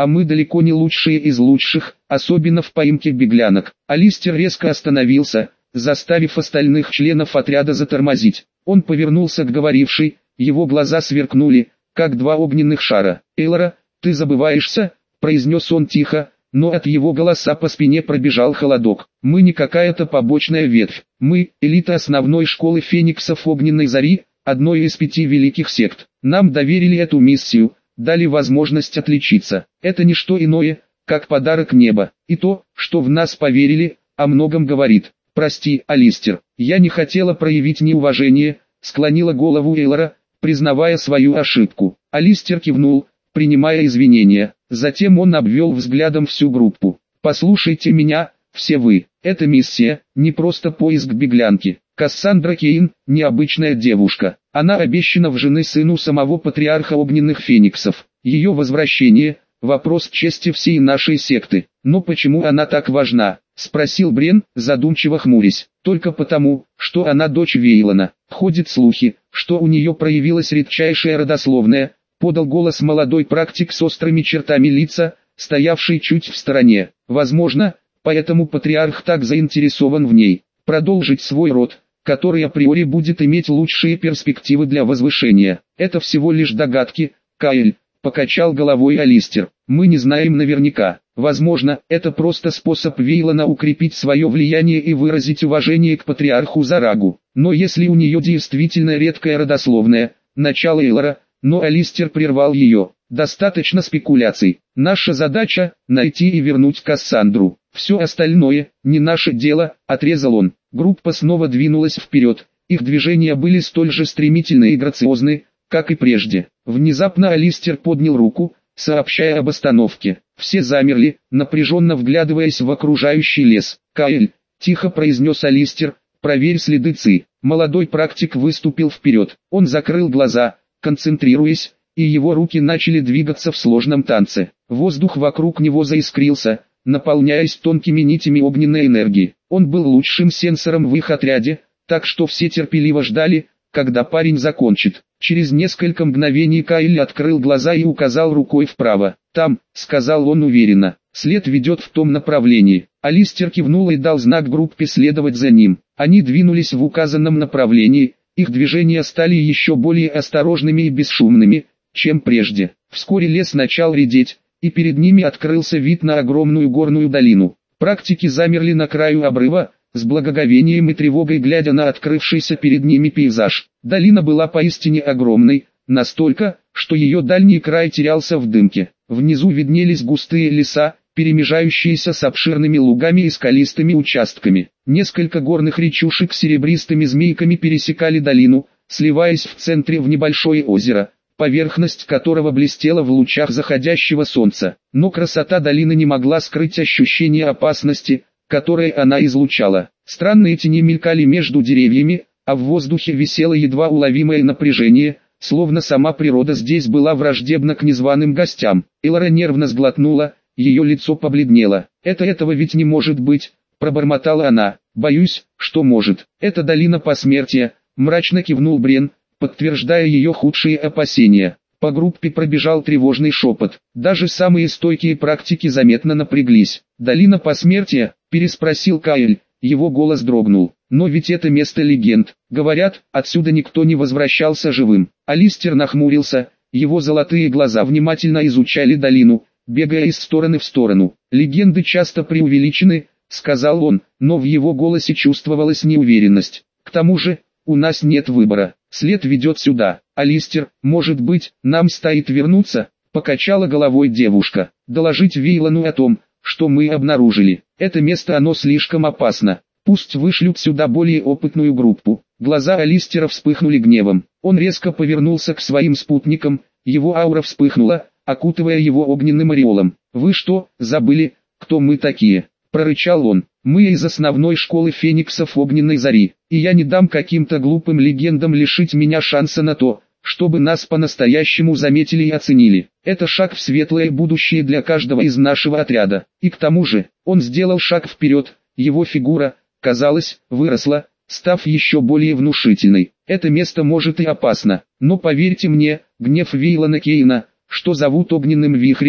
а мы далеко не лучшие из лучших, особенно в поимке беглянок. Алистер резко остановился, заставив остальных членов отряда затормозить. Он повернулся к говорившей, его глаза сверкнули, как два огненных шара. «Эйлора, ты забываешься?» – произнес он тихо, но от его голоса по спине пробежал холодок. «Мы не какая-то побочная ветвь. Мы – элита основной школы фениксов Огненной Зари, одной из пяти великих сект. Нам доверили эту миссию, дали возможность отличиться. Это не что иное, как подарок неба. И то, что в нас поверили, о многом говорит. Прости, Алистер, я не хотела проявить неуважение», – склонила голову Эйлора, признавая свою ошибку. Алистер кивнул, принимая извинения. Затем он обвел взглядом всю группу. «Послушайте меня, все вы. Эта миссия – не просто поиск беглянки. Кассандра Кейн – необычная девушка. Она обещана в жены сыну самого патриарха огненных фениксов. Ее возвращение – вопрос чести всей нашей секты. Но почему она так важна?» – спросил Брен, задумчиво хмурясь. «Только потому, что она дочь Вейлона. Ходят слухи, что у нее проявилась редчайшая родословная», – подал голос молодой практик с острыми чертами лица, стоявший чуть в стороне. «Возможно, поэтому патриарх так заинтересован в ней. Продолжить свой род, который априори будет иметь лучшие перспективы для возвышения. Это всего лишь догадки, Каэль», – покачал головой Алистер. «Мы не знаем наверняка. Возможно, это просто способ Вейлона укрепить свое влияние и выразить уважение к патриарху Зарагу. Но если у нее действительно редкая родословная, начало Эйлора», но Алистер прервал ее. «Достаточно спекуляций. Наша задача – найти и вернуть Кассандру. Все остальное – не наше дело», – отрезал он. Группа снова двинулась вперед. Их движения были столь же стремительны и грациозны, как и прежде. Внезапно Алистер поднял руку, сообщая об остановке. Все замерли, напряженно вглядываясь в окружающий лес. «Каэль», – тихо произнес Алистер, – «проверь следы Ци». Молодой практик выступил вперед. Он закрыл глаза, концентрируясь, и его руки начали двигаться в сложном танце. Воздух вокруг него заискрился, наполняясь тонкими нитями огненной энергии. Он был лучшим сенсором в их отряде, так что все терпеливо ждали, когда парень закончит. Через несколько мгновений Каэль открыл глаза и указал рукой вправо. «Там», — сказал он уверенно, — «след ведет в том направлении». Алистер кивнул и дал знак группе следовать за ним. Они двинулись в указанном направлении. Их движения стали еще более осторожными и бесшумными, чем прежде. Вскоре лес начал редеть, и перед ними открылся вид на огромную горную долину. Практики замерли на краю обрыва, с благоговением и тревогой глядя на открывшийся перед ними пейзаж. Долина была поистине огромной, настолько, что ее дальний край терялся в дымке. Внизу виднелись густые леса, перемежающиеся с обширными лугами и скалистыми участками. Несколько горных речушек с серебристыми змейками пересекали долину, сливаясь в центре в небольшое озеро, поверхность которого блестела в лучах заходящего солнца. Но красота долины не могла скрыть ощущение опасности, которое она излучала. Странные тени мелькали между деревьями, а в воздухе висело едва уловимое напряжение, словно сама природа здесь была враждебна к незваным гостям. Эйлора нервно сглотнула, ее лицо побледнело. «Это этого ведь не может быть», – пробормотала она. «Боюсь, что может. Это долина посмертия», – мрачно кивнул Брен, подтверждая ее худшие опасения. По группе пробежал тревожный шепот. Даже самые стойкие практики заметно напряглись. «Долина посмертия?» – переспросил Каэль. Его голос дрогнул. «Но ведь это место легенд. Говорят, отсюда никто не возвращался живым». Алистер нахмурился, его золотые глаза внимательно изучали долину, бегая из стороны в сторону. «Легенды часто преувеличены», — сказал он, но в его голосе чувствовалась неуверенность. «К тому же, у нас нет выбора. След ведет сюда. Алистер, может быть, нам стоит вернуться?» — покачала головой девушка. «Доложить Вейлону о том, что мы обнаружили. Это место оно слишком опасно. Пусть вышлют сюда более опытную группу». Глаза Алистера вспыхнули гневом. Он резко повернулся к своим спутникам, его аура вспыхнула, окутывая его огненным ореолом. «Вы что, забыли, кто мы такие?» – прорычал он. «Мы из основной школы фениксов Огненной Зари, и я не дам каким-то глупым легендам лишить меня шанса на то, чтобы нас по-настоящему заметили и оценили. Это шаг в светлое будущее для каждого из нашего отряда». И к тому же, он сделал шаг вперед, его фигура, казалось, выросла, став еще более внушительной. «Это место может и опасно, но поверьте мне, гнев Вейлона Кейна, что зовут огненным вихрем,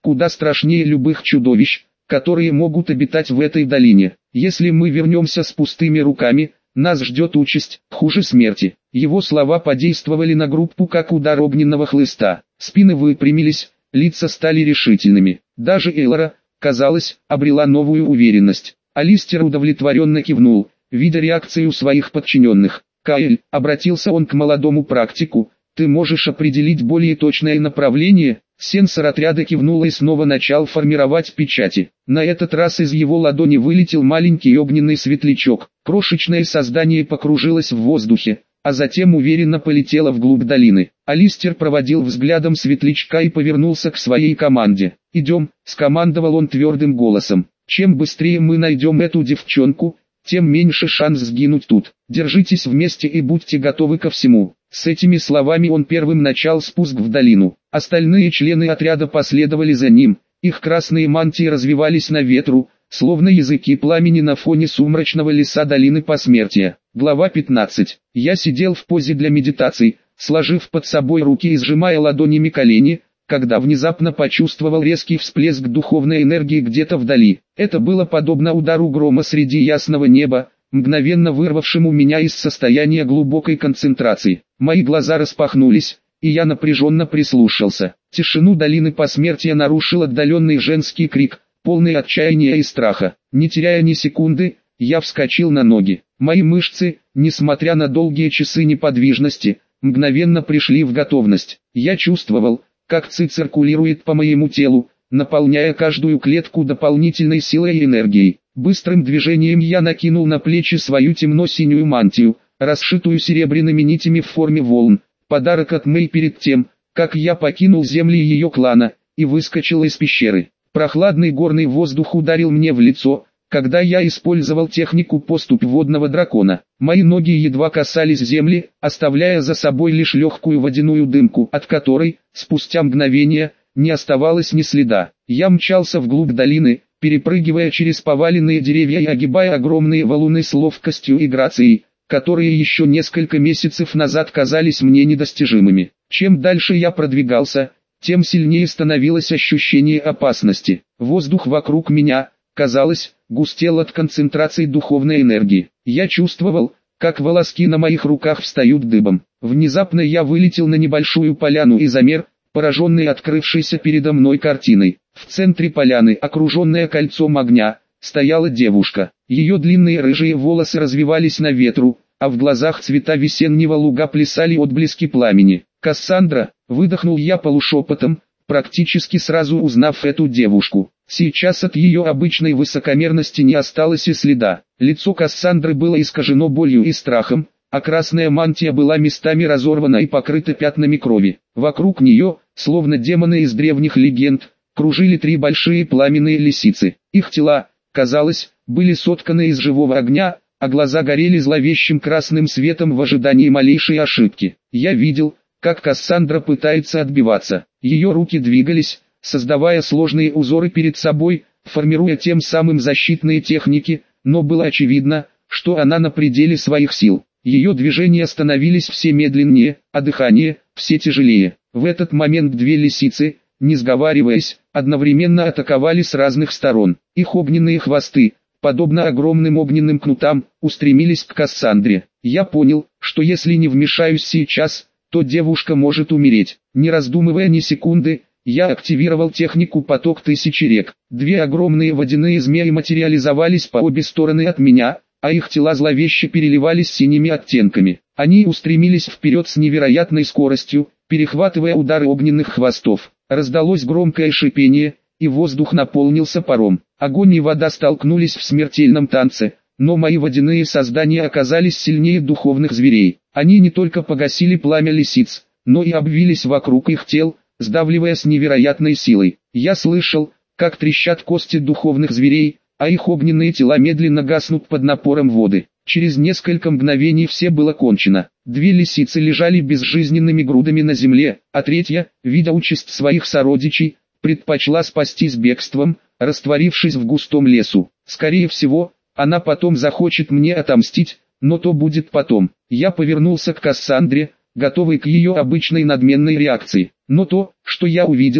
куда страшнее любых чудовищ, которые могут обитать в этой долине. Если мы вернемся с пустыми руками, нас ждет участь, хуже смерти. Его слова подействовали на группу как удар огненного хлыста. Спины выпрямились, лица стали решительными. Даже Элора, казалось, обрела новую уверенность. Алистер удовлетворенно кивнул, видя реакцию своих подчиненных. «Каэль», — обратился он к молодому практику, — «ты можешь определить более точное направление?» Сенсор отряда кивнул и снова начал формировать печати. На этот раз из его ладони вылетел маленький огненный светлячок. Крошечное создание покружилось в воздухе, а затем уверенно полетело вглубь долины. Алистер проводил взглядом светлячка и повернулся к своей команде. «Идем», — скомандовал он твердым голосом. «Чем быстрее мы найдем эту девчонку, тем меньше шанс сгинуть тут. Держитесь вместе и будьте готовы ко всему». С этими словами он первым начал спуск в долину. Остальные члены отряда последовали за ним. Их красные мантии развивались на ветру, словно языки пламени на фоне сумрачного леса долины посмертия. Глава пятнадцать. Я сидел в позе для медитации, сложив под собой руки и сжимая ладонями колени, когда внезапно почувствовал резкий всплеск духовной энергии где-то вдали. Это было подобно удару грома среди ясного неба, мгновенно вырвавшему меня из состояния глубокой концентрации. Мои глаза распахнулись, и я напряженно прислушался. Тишину долины посмертия нарушил отдаленный женский крик, полный отчаяния и страха. Не теряя ни секунды, я вскочил на ноги. Мои мышцы, несмотря на долгие часы неподвижности, мгновенно пришли в готовность. Я чувствовал, как ци циркулирует по моему телу, наполняя каждую клетку дополнительной силой и энергией. Быстрым движением я накинул на плечи свою темно-синюю мантию, расшитую серебряными нитями в форме волн, подарок от Мэй перед тем, как я покинул земли ее клана, и выскочил из пещеры. Прохладный горный воздух ударил мне в лицо, когда я использовал технику поступь водного дракона. Мои ноги едва касались земли, оставляя за собой лишь легкую водяную дымку, от которой, спустя мгновение, не оставалось ни следа. Я мчался вглубь долины, перепрыгивая через поваленные деревья и огибая огромные валуны с ловкостью и грацией, которые еще несколько месяцев назад казались мне недостижимыми. Чем дальше я продвигался, тем сильнее становилось ощущение опасности. Воздух вокруг меня, казалось, густел от концентрации духовной энергии. Я чувствовал, как волоски на моих руках встают дыбом. Внезапно я вылетел на небольшую поляну и замер, пораженный открывшейся передо мной картиной. В центре поляны, окруженная кольцом огня, стояла девушка. Ее длинные рыжие волосы развивались на ветру, а в глазах цвета весеннего луга плясали отблески пламени. «Кассандра», — выдохнул я полушепотом, практически сразу узнав эту девушку. Сейчас от ее обычной высокомерности не осталось и следа. Лицо Кассандры было искажено болью и страхом, а красная мантия была местами разорвана и покрыта пятнами крови. Вокруг нее, словно демоны из древних легенд, кружили три большие пламенные лисицы. Их тела, казалось, были сотканы из живого огня, а глаза горели зловещим красным светом в ожидании малейшей ошибки. Я видел, как Кассандра пытается отбиваться. Ее руки двигались, создавая сложные узоры перед собой, формируя тем самым защитные техники, но было очевидно, что она на пределе своих сил. Ее движения становились все медленнее, а дыхание – все тяжелее. В этот момент две лисицы, не сговариваясь, одновременно атаковали с разных сторон. Их огненные хвосты, подобно огромным огненным кнутам, устремились к Кассандре. Я понял, что если не вмешаюсь сейчас, то девушка может умереть. Не раздумывая ни секунды, я активировал технику поток тысячи рек. Две огромные водяные змеи материализовались по обе стороны от меня, а их тела зловеще переливались синими оттенками. Они устремились вперед с невероятной скоростью, перехватывая удары огненных хвостов. Раздалось громкое шипение, и воздух наполнился паром. Огонь и вода столкнулись в смертельном танце, но мои водяные создания оказались сильнее духовных зверей. Они не только погасили пламя лисиц, но и обвились вокруг их тел, сдавливая с невероятной силой. Я слышал, как трещат кости духовных зверей, а их огненные тела медленно гаснут под напором воды. Через несколько мгновений все было кончено. Две лисицы лежали безжизненными грудами на земле, а третья, видя участь своих сородичей, предпочла спастись бегством, растворившись в густом лесу. Скорее всего, она потом захочет мне отомстить, но то будет потом. Я повернулся к Кассандре, готовый к ее обычной надменной реакции. Но то, что я увидел,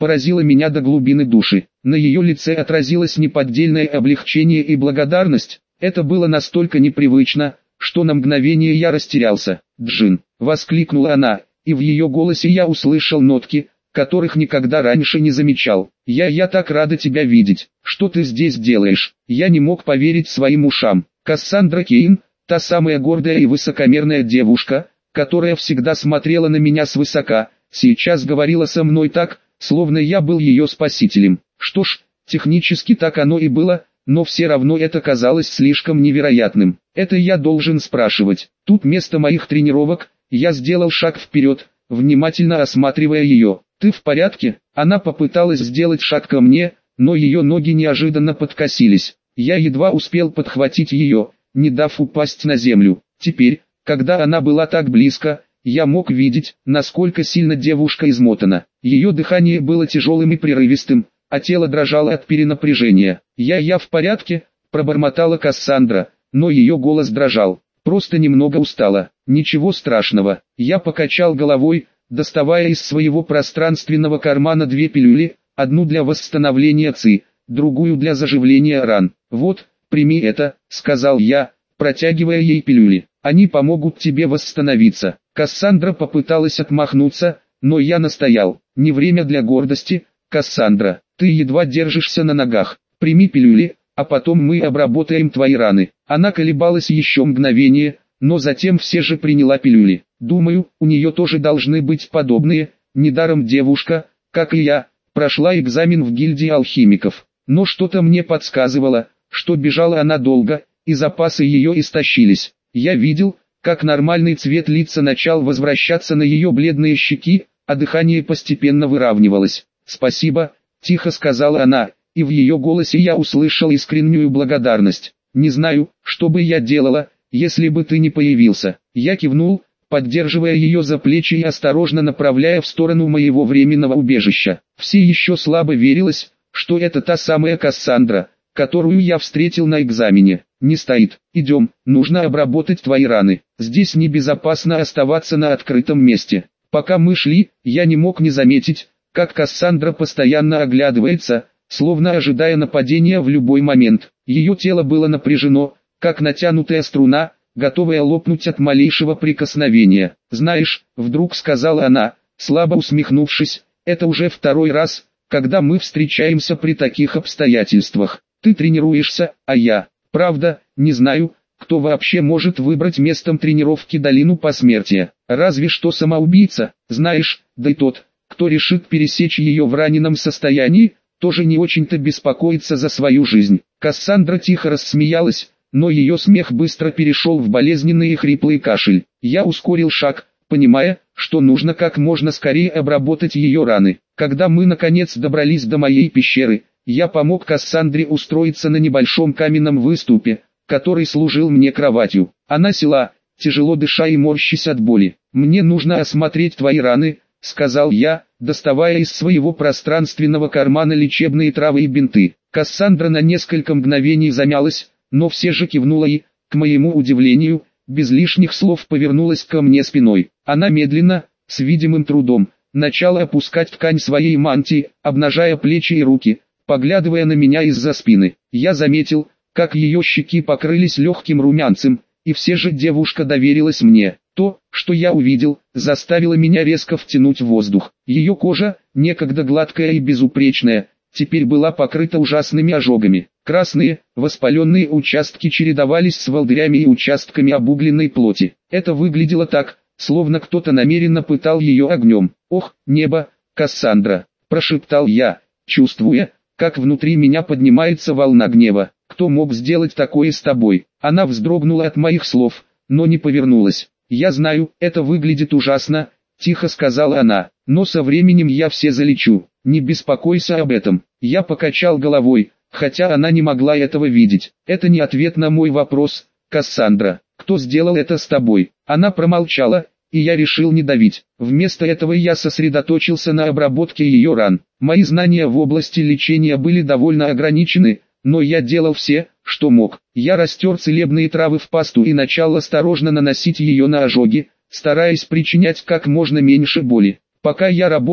поразила меня до глубины души. На ее лице отразилось неподдельное облегчение и благодарность. Это было настолько непривычно, что на мгновение я растерялся. «Джин!» — воскликнула она, и в ее голосе я услышал нотки, которых никогда раньше не замечал. «Я, я так рада тебя видеть. Что ты здесь делаешь?» Я не мог поверить своим ушам. Кассандра Кейн, та самая гордая и высокомерная девушка, которая всегда смотрела на меня свысока, сейчас говорила со мной так, словно я был ее спасителем. Что ж, технически так оно и было, но все равно это казалось слишком невероятным. Это я должен спрашивать. Тут вместо моих тренировок, я сделал шаг вперед, внимательно осматривая ее. «Ты в порядке?» Она попыталась сделать шаг ко мне, но ее ноги неожиданно подкосились. Я едва успел подхватить ее, не дав упасть на землю. Теперь, когда она была так близко, я мог видеть, насколько сильно девушка измотана. Ее дыхание было тяжелым и прерывистым, а тело дрожало от перенапряжения. «Я, я в порядке», — пробормотала Кассандра, но ее голос дрожал. «Просто немного устала. Ничего страшного». Я покачал головой, доставая из своего пространственного кармана две пилюли, одну для восстановления ци, другую для заживления ран. «Вот, прими это», — сказал я, протягивая ей пилюли. «Они помогут тебе восстановиться». Кассандра попыталась отмахнуться, но я настоял. «Не время для гордости, Кассандра. Ты едва держишься на ногах. Прими пилюли, а потом мы обработаем твои раны». Она колебалась еще мгновение, но затем все же приняла пилюли. Думаю, у нее тоже должны быть подобные. Недаром девушка, как и я, прошла экзамен в гильдии алхимиков. Но что-то мне подсказывало, что бежала она долго, и запасы ее истощились. Я видел, как нормальный цвет лица начал возвращаться на ее бледные щеки, а дыхание постепенно выравнивалось. «Спасибо», — тихо сказала она, и в ее голосе я услышал искреннюю благодарность. «Не знаю, что бы я делала, если бы ты не появился». Я кивнул, поддерживая ее за плечи и осторожно направляя в сторону моего временного убежища. Все еще слабо верилось, что это та самая Кассандра, которую я встретил на экзамене. «Не стоит. Идем, нужно обработать твои раны. Здесь небезопасно оставаться на открытом месте». Пока мы шли, я не мог не заметить, как Кассандра постоянно оглядывается, словно ожидая нападения в любой момент. Ее тело было напряжено, как натянутая струна, готовая лопнуть от малейшего прикосновения. «Знаешь», — вдруг сказала она, слабо усмехнувшись, «это уже второй раз, когда мы встречаемся при таких обстоятельствах. Ты тренируешься, а я, правда, не знаю, кто вообще может выбрать местом тренировки долину посмертия. Разве что самоубийца, знаешь, да и тот, кто решит пересечь ее в раненом состоянии, тоже не очень-то беспокоится за свою жизнь». Кассандра тихо рассмеялась, но ее смех быстро перешел в болезненный и хриплый кашель. Я ускорил шаг, понимая, что нужно как можно скорее обработать ее раны. Когда мы наконец добрались до моей пещеры, я помог Кассандре устроиться на небольшом каменном выступе, который служил мне кроватью. Она села, тяжело дыша и морщась от боли. «Мне нужно осмотреть твои раны», — сказал я, доставая из своего пространственного кармана лечебные травы и бинты. Кассандра на несколько мгновений замялась, но все же кивнула и, к моему удивлению, без лишних слов повернулась ко мне спиной. Она медленно, с видимым трудом, начала опускать ткань своей мантии, обнажая плечи и руки, поглядывая на меня из-за спины. Я заметил, как ее щеки покрылись легким румянцем, и все же девушка доверилась мне. То, что я увидел, заставило меня резко втянуть воздух. Ее кожа, некогда гладкая и безупречная, теперь была покрыта ужасными ожогами. Красные, воспаленные участки чередовались с волдырями и участками обугленной плоти. Это выглядело так, словно кто-то намеренно пытал ее огнем. «Ох, небо, Кассандра!» – прошептал я, чувствуя, как внутри меня поднимается волна гнева. «Кто мог сделать такое с тобой?» Она вздрогнула от моих слов, но не повернулась. «Я знаю, это выглядит ужасно», — тихо сказала она, — «но со временем я все залечу, не беспокойся об этом». Я покачал головой, хотя она не могла этого видеть. «Это не ответ на мой вопрос, Кассандра. Кто сделал это с тобой?» Она промолчала, и я решил не давить. Вместо этого я сосредоточился на обработке ее ран. Мои знания в области лечения были довольно ограничены, но я делал все, что мог. Я растер целебные травы в пасту и начал осторожно наносить ее на ожоги, стараясь причинять как можно меньше боли. Пока я работал,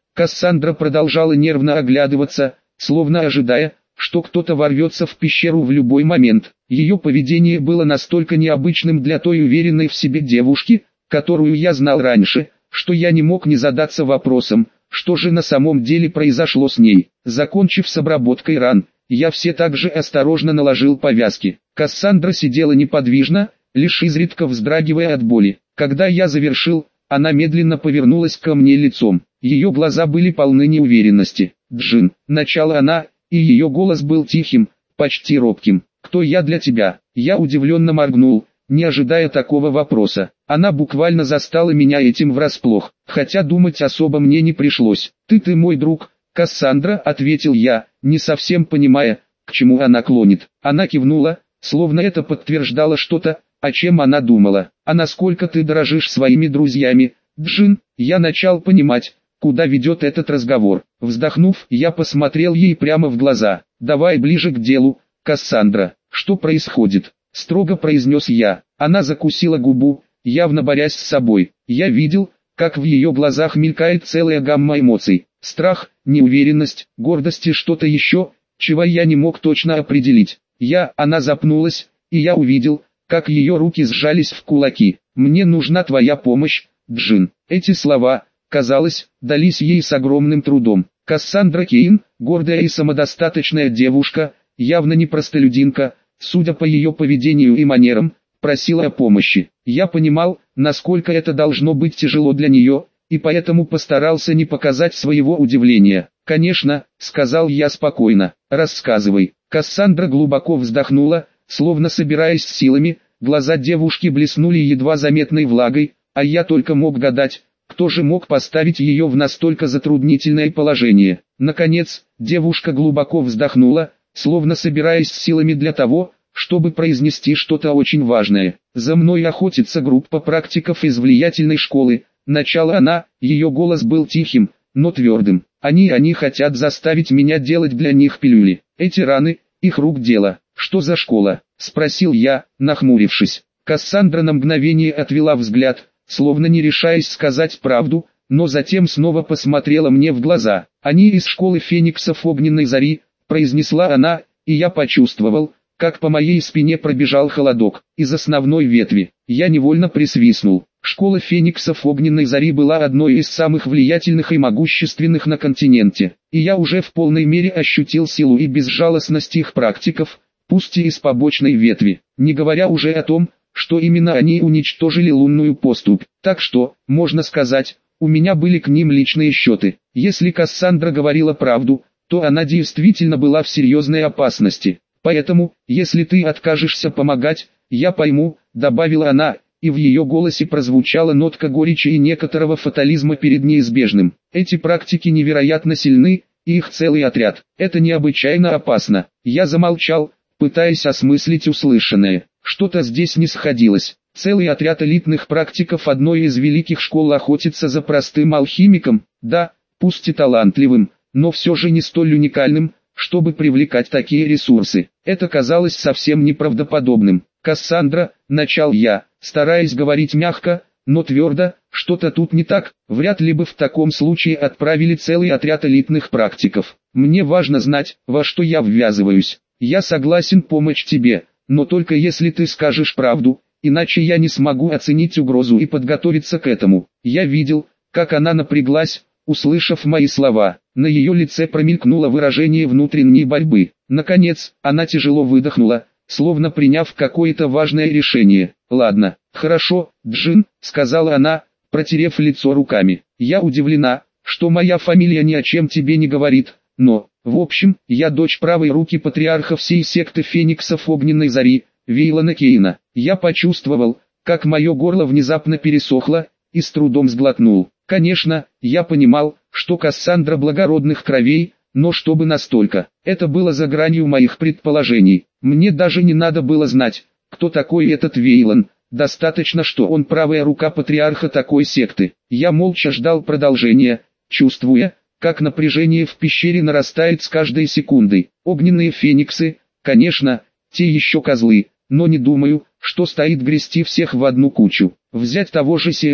Кассандра продолжала нервно оглядываться, словно ожидая, что кто-то ворвется в пещеру в любой момент. Ее поведение было настолько необычным для той уверенной в себе девушки, которую я знал раньше, что я не мог не задаться вопросом, что же на самом деле произошло с ней. Закончив с обработкой ран, я все так же осторожно наложил повязки. Кассандра сидела неподвижно, лишь изредка вздрагивая от боли. Когда я завершил, она медленно повернулась ко мне лицом. Ее глаза были полны неуверенности. «Джин», — начала она, и ее голос был тихим, почти робким. «Кто я для тебя?» Я удивленно моргнул, не ожидая такого вопроса. Она буквально застала меня этим врасплох, хотя думать особо мне не пришлось. «Ты ты мой друг, Кассандра», — ответил я, не совсем понимая, к чему она клонит. Она кивнула, словно это подтверждало что-то, о чем она думала. «А насколько ты дорожишь своими друзьями, Джин?» Я начал понимать, куда ведет этот разговор. Вздохнув, я посмотрел ей прямо в глаза. «Давай ближе к делу, Кассандра. Что происходит?» — строго произнес я. Она закусила губу, явно борясь с собой. Я видел, как в ее глазах мелькает целая гамма эмоций. Страх, неуверенность, гордость и что-то еще, чего я не мог точно определить. Я, она запнулась, и я увидел, как ее руки сжались в кулаки. «Мне нужна твоя помощь, Джин». Эти слова, казалось, дались ей с огромным трудом. Кассандра Кейн, гордая и самодостаточная девушка, явно не простолюдинка, судя по ее поведению и манерам, просила о помощи. Я понимал, насколько это должно быть тяжело для нее, и поэтому постарался не показать своего удивления. «Конечно», — сказал я спокойно, — «рассказывай». Кассандра глубоко вздохнула, словно собираясь с силами, глаза девушки блеснули едва заметной влагой, а я только мог гадать, кто же мог поставить ее в настолько затруднительное положение. Наконец, девушка глубоко вздохнула, словно собираясь с силами для того, чтобы произнести что-то очень важное. «За мной охотится группа практиков из влиятельной школы», — начала она, ее голос был тихим, но твердым. «Они, они хотят заставить меня делать для них пилюли. Эти раны, их рук дело». «Что за школа?» — спросил я, нахмурившись. Кассандра на мгновение отвела взгляд, словно не решаясь сказать правду, но затем снова посмотрела мне в глаза. «Они из школы фениксов огненной зари», — произнесла она, и я почувствовал, как по моей спине пробежал холодок. Из основной ветви. Я невольно присвистнул. Школа фениксов огненной зари была одной из самых влиятельных и могущественных на континенте, и я уже в полной мере ощутил силу и безжалостность их практиков, пусть и из побочной ветви, не говоря уже о том, что именно они уничтожили лунную поступь. Так что, можно сказать, у меня были к ним личные счеты. Если Кассандра говорила правду, то она действительно была в серьезной опасности. «Поэтому, если ты откажешься помогать, я пойму», — добавила она, и в ее голосе прозвучала нотка горечи и некоторого фатализма перед неизбежным. «Эти практики невероятно сильны, и их целый отряд. Это необычайно опасно». Я замолчал, пытаясь осмыслить услышанное. Что-то здесь не сходилось. Целый отряд элитных практиков одной из великих школ охотится за простым алхимиком, да, пусть и талантливым, но все же не столь уникальным, чтобы привлекать такие ресурсы. Это казалось совсем неправдоподобным. «Кассандра», — начал я, стараясь говорить мягко, но твердо, что-то тут не так, вряд ли бы в таком случае отправили целый отряд элитных практиков. Мне важно знать, во что я ввязываюсь. Я согласен помочь тебе, но только если ты скажешь правду, иначе я не смогу оценить угрозу и подготовиться к этому. Я видел, как она напряглась, услышав мои слова. На ее лице промелькнуло выражение внутренней борьбы. Наконец, она тяжело выдохнула, словно приняв какое-то важное решение. «Ладно, хорошо, Джин», — сказала она, протерев лицо руками. «Я удивлена, что моя фамилия ни о чем тебе не говорит, но, в общем, я дочь правой руки патриарха всей секты фениксов огненной зари, Вейлана Кейна». Я почувствовал, как мое горло внезапно пересохло, и с трудом сглотнул. Конечно, я понимал, что Кассандра благородных кровей, но чтобы настолько, это было за гранью моих предположений. Мне даже не надо было знать, кто такой этот Вейлан, достаточно, что он правая рука патриарха такой секты. Я молча ждал продолжения, чувствуя, как напряжение в пещере нарастает с каждой секундой. Огненные фениксы, конечно, те еще козлы, но не думаю, что стоит грести всех в одну кучу. Взять того же Сейра,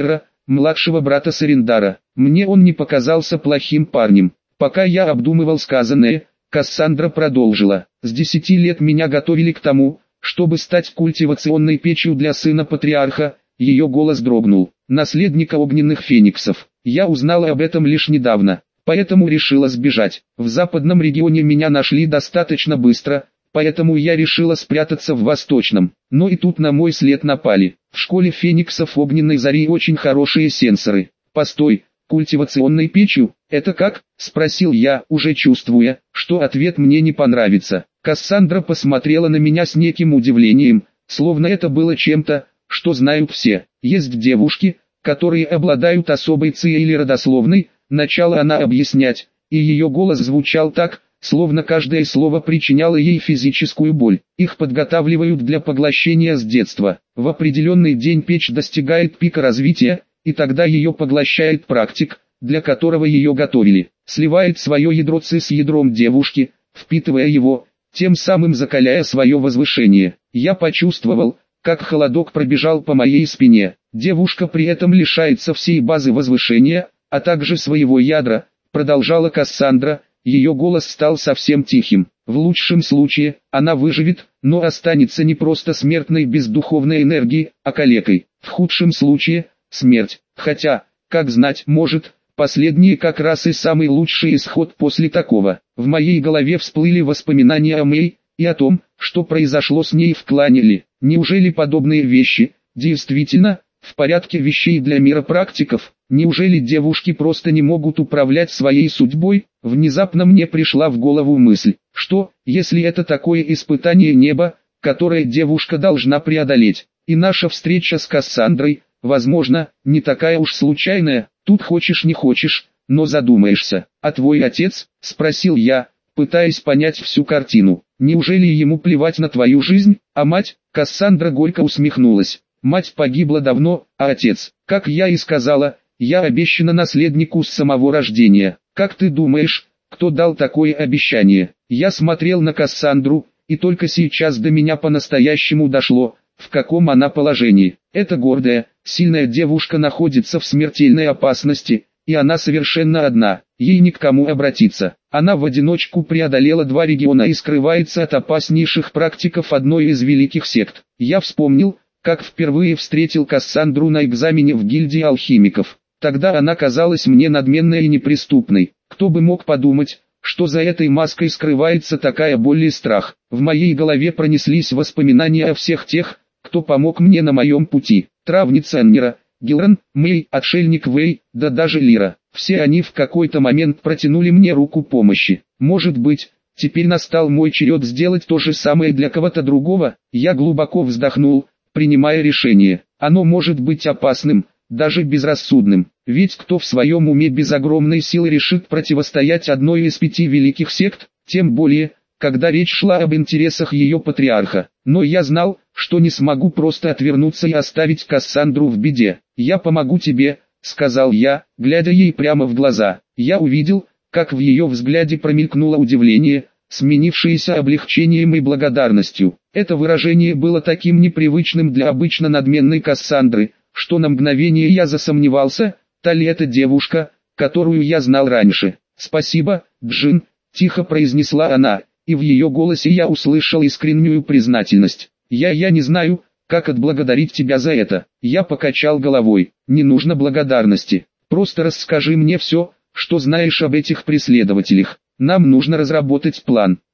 младшего брата Сарендара. Мне он не показался плохим парнем. Пока я обдумывал сказанное, Кассандра продолжила. С десяти лет меня готовили к тому, чтобы стать культивационной печью для сына патриарха. Ее голос дрогнул. Наследника огненных фениксов. Я узнала об этом лишь недавно, поэтому решила сбежать. В западном регионе меня нашли достаточно быстро, поэтому я решила спрятаться в восточном. Но и тут на мой след напали. В школе фениксов огненной зари очень хорошие сенсоры. Постой, культивационной печью, это как? Спросил я, уже чувствуя, что ответ мне не понравится. Кассандра посмотрела на меня с неким удивлением, словно это было чем-то, что знают все. Есть девушки, которые обладают особой цией или родословной, начала она объяснять, и ее голос звучал так, словно каждое слово причиняло ей физическую боль. Их подготавливают для поглощения с детства. В определенный день печь достигает пика развития, и тогда ее поглощает практик, для которого ее готовили. Сливает свое ядро ци с ядром девушки, впитывая его, тем самым закаляя свое возвышение. Я почувствовал, как холодок пробежал по моей спине. Девушка при этом лишается всей базы возвышения, а также своего ядра, продолжала Кассандра. Ее голос стал совсем тихим. В лучшем случае, она выживет, но останется не просто смертной без духовной энергии, а калекой. В худшем случае, смерть. Хотя, как знать, может, последний как раз и самый лучший исход после такого. В моей голове всплыли воспоминания о Мэй, и о том, что произошло с ней в клане Ли. Неужели подобные вещи, действительно, в порядке вещей для мира практиков? Неужели девушки просто не могут управлять своей судьбой? Внезапно мне пришла в голову мысль, что, если это такое испытание неба, которое девушка должна преодолеть, и наша встреча с Кассандрой, возможно, не такая уж случайная, тут хочешь не хочешь, но задумаешься. А твой отец? Спросил я, пытаясь понять всю картину. Неужели ему плевать на твою жизнь, а мать? Кассандра горько усмехнулась. Мать погибла давно, а отец, как я и сказала, я обещана наследнику с самого рождения. Как ты думаешь, кто дал такое обещание? Я смотрел на Кассандру, и только сейчас до меня по-настоящему дошло, в каком она положении. Эта гордая, сильная девушка находится в смертельной опасности, и она совершенно одна, ей ни к кому обратиться. Она в одиночку преодолела два региона и скрывается от опаснейших практиков одной из великих сект. Я вспомнил, как впервые встретил Кассандру на экзамене в гильдии алхимиков. Тогда она казалась мне надменной и неприступной. Кто бы мог подумать, что за этой маской скрывается такая боль и страх. В моей голове пронеслись воспоминания о всех тех, кто помог мне на моем пути. Травница Аннира, Гилран, Мэй, отшельник Вэй, да даже Лира. Все они в какой-то момент протянули мне руку помощи. Может быть, теперь настал мой черед сделать то же самое для кого-то другого? Я глубоко вздохнул, принимая решение. Оно может быть опасным, даже безрассудным. Ведь кто в своем уме без огромной силы решит противостоять одной из пяти великих сект, тем более, когда речь шла об интересах ее патриарха. Но я знал, что не смогу просто отвернуться и оставить Кассандру в беде. «Я помогу тебе», — сказал я, глядя ей прямо в глаза. Я увидел, как в ее взгляде промелькнуло удивление, сменившееся облегчением и благодарностью. Это выражение было таким непривычным для обычно надменной Кассандры, что на мгновение я засомневался, та ли это девушка, которую я знал раньше. «Спасибо, Джин», — тихо произнесла она, и в ее голосе я услышал искреннюю признательность. «Я я не знаю, как отблагодарить тебя за это». Я покачал головой. «Не нужно благодарности. Просто расскажи мне все, что знаешь об этих преследователях. Нам нужно разработать план».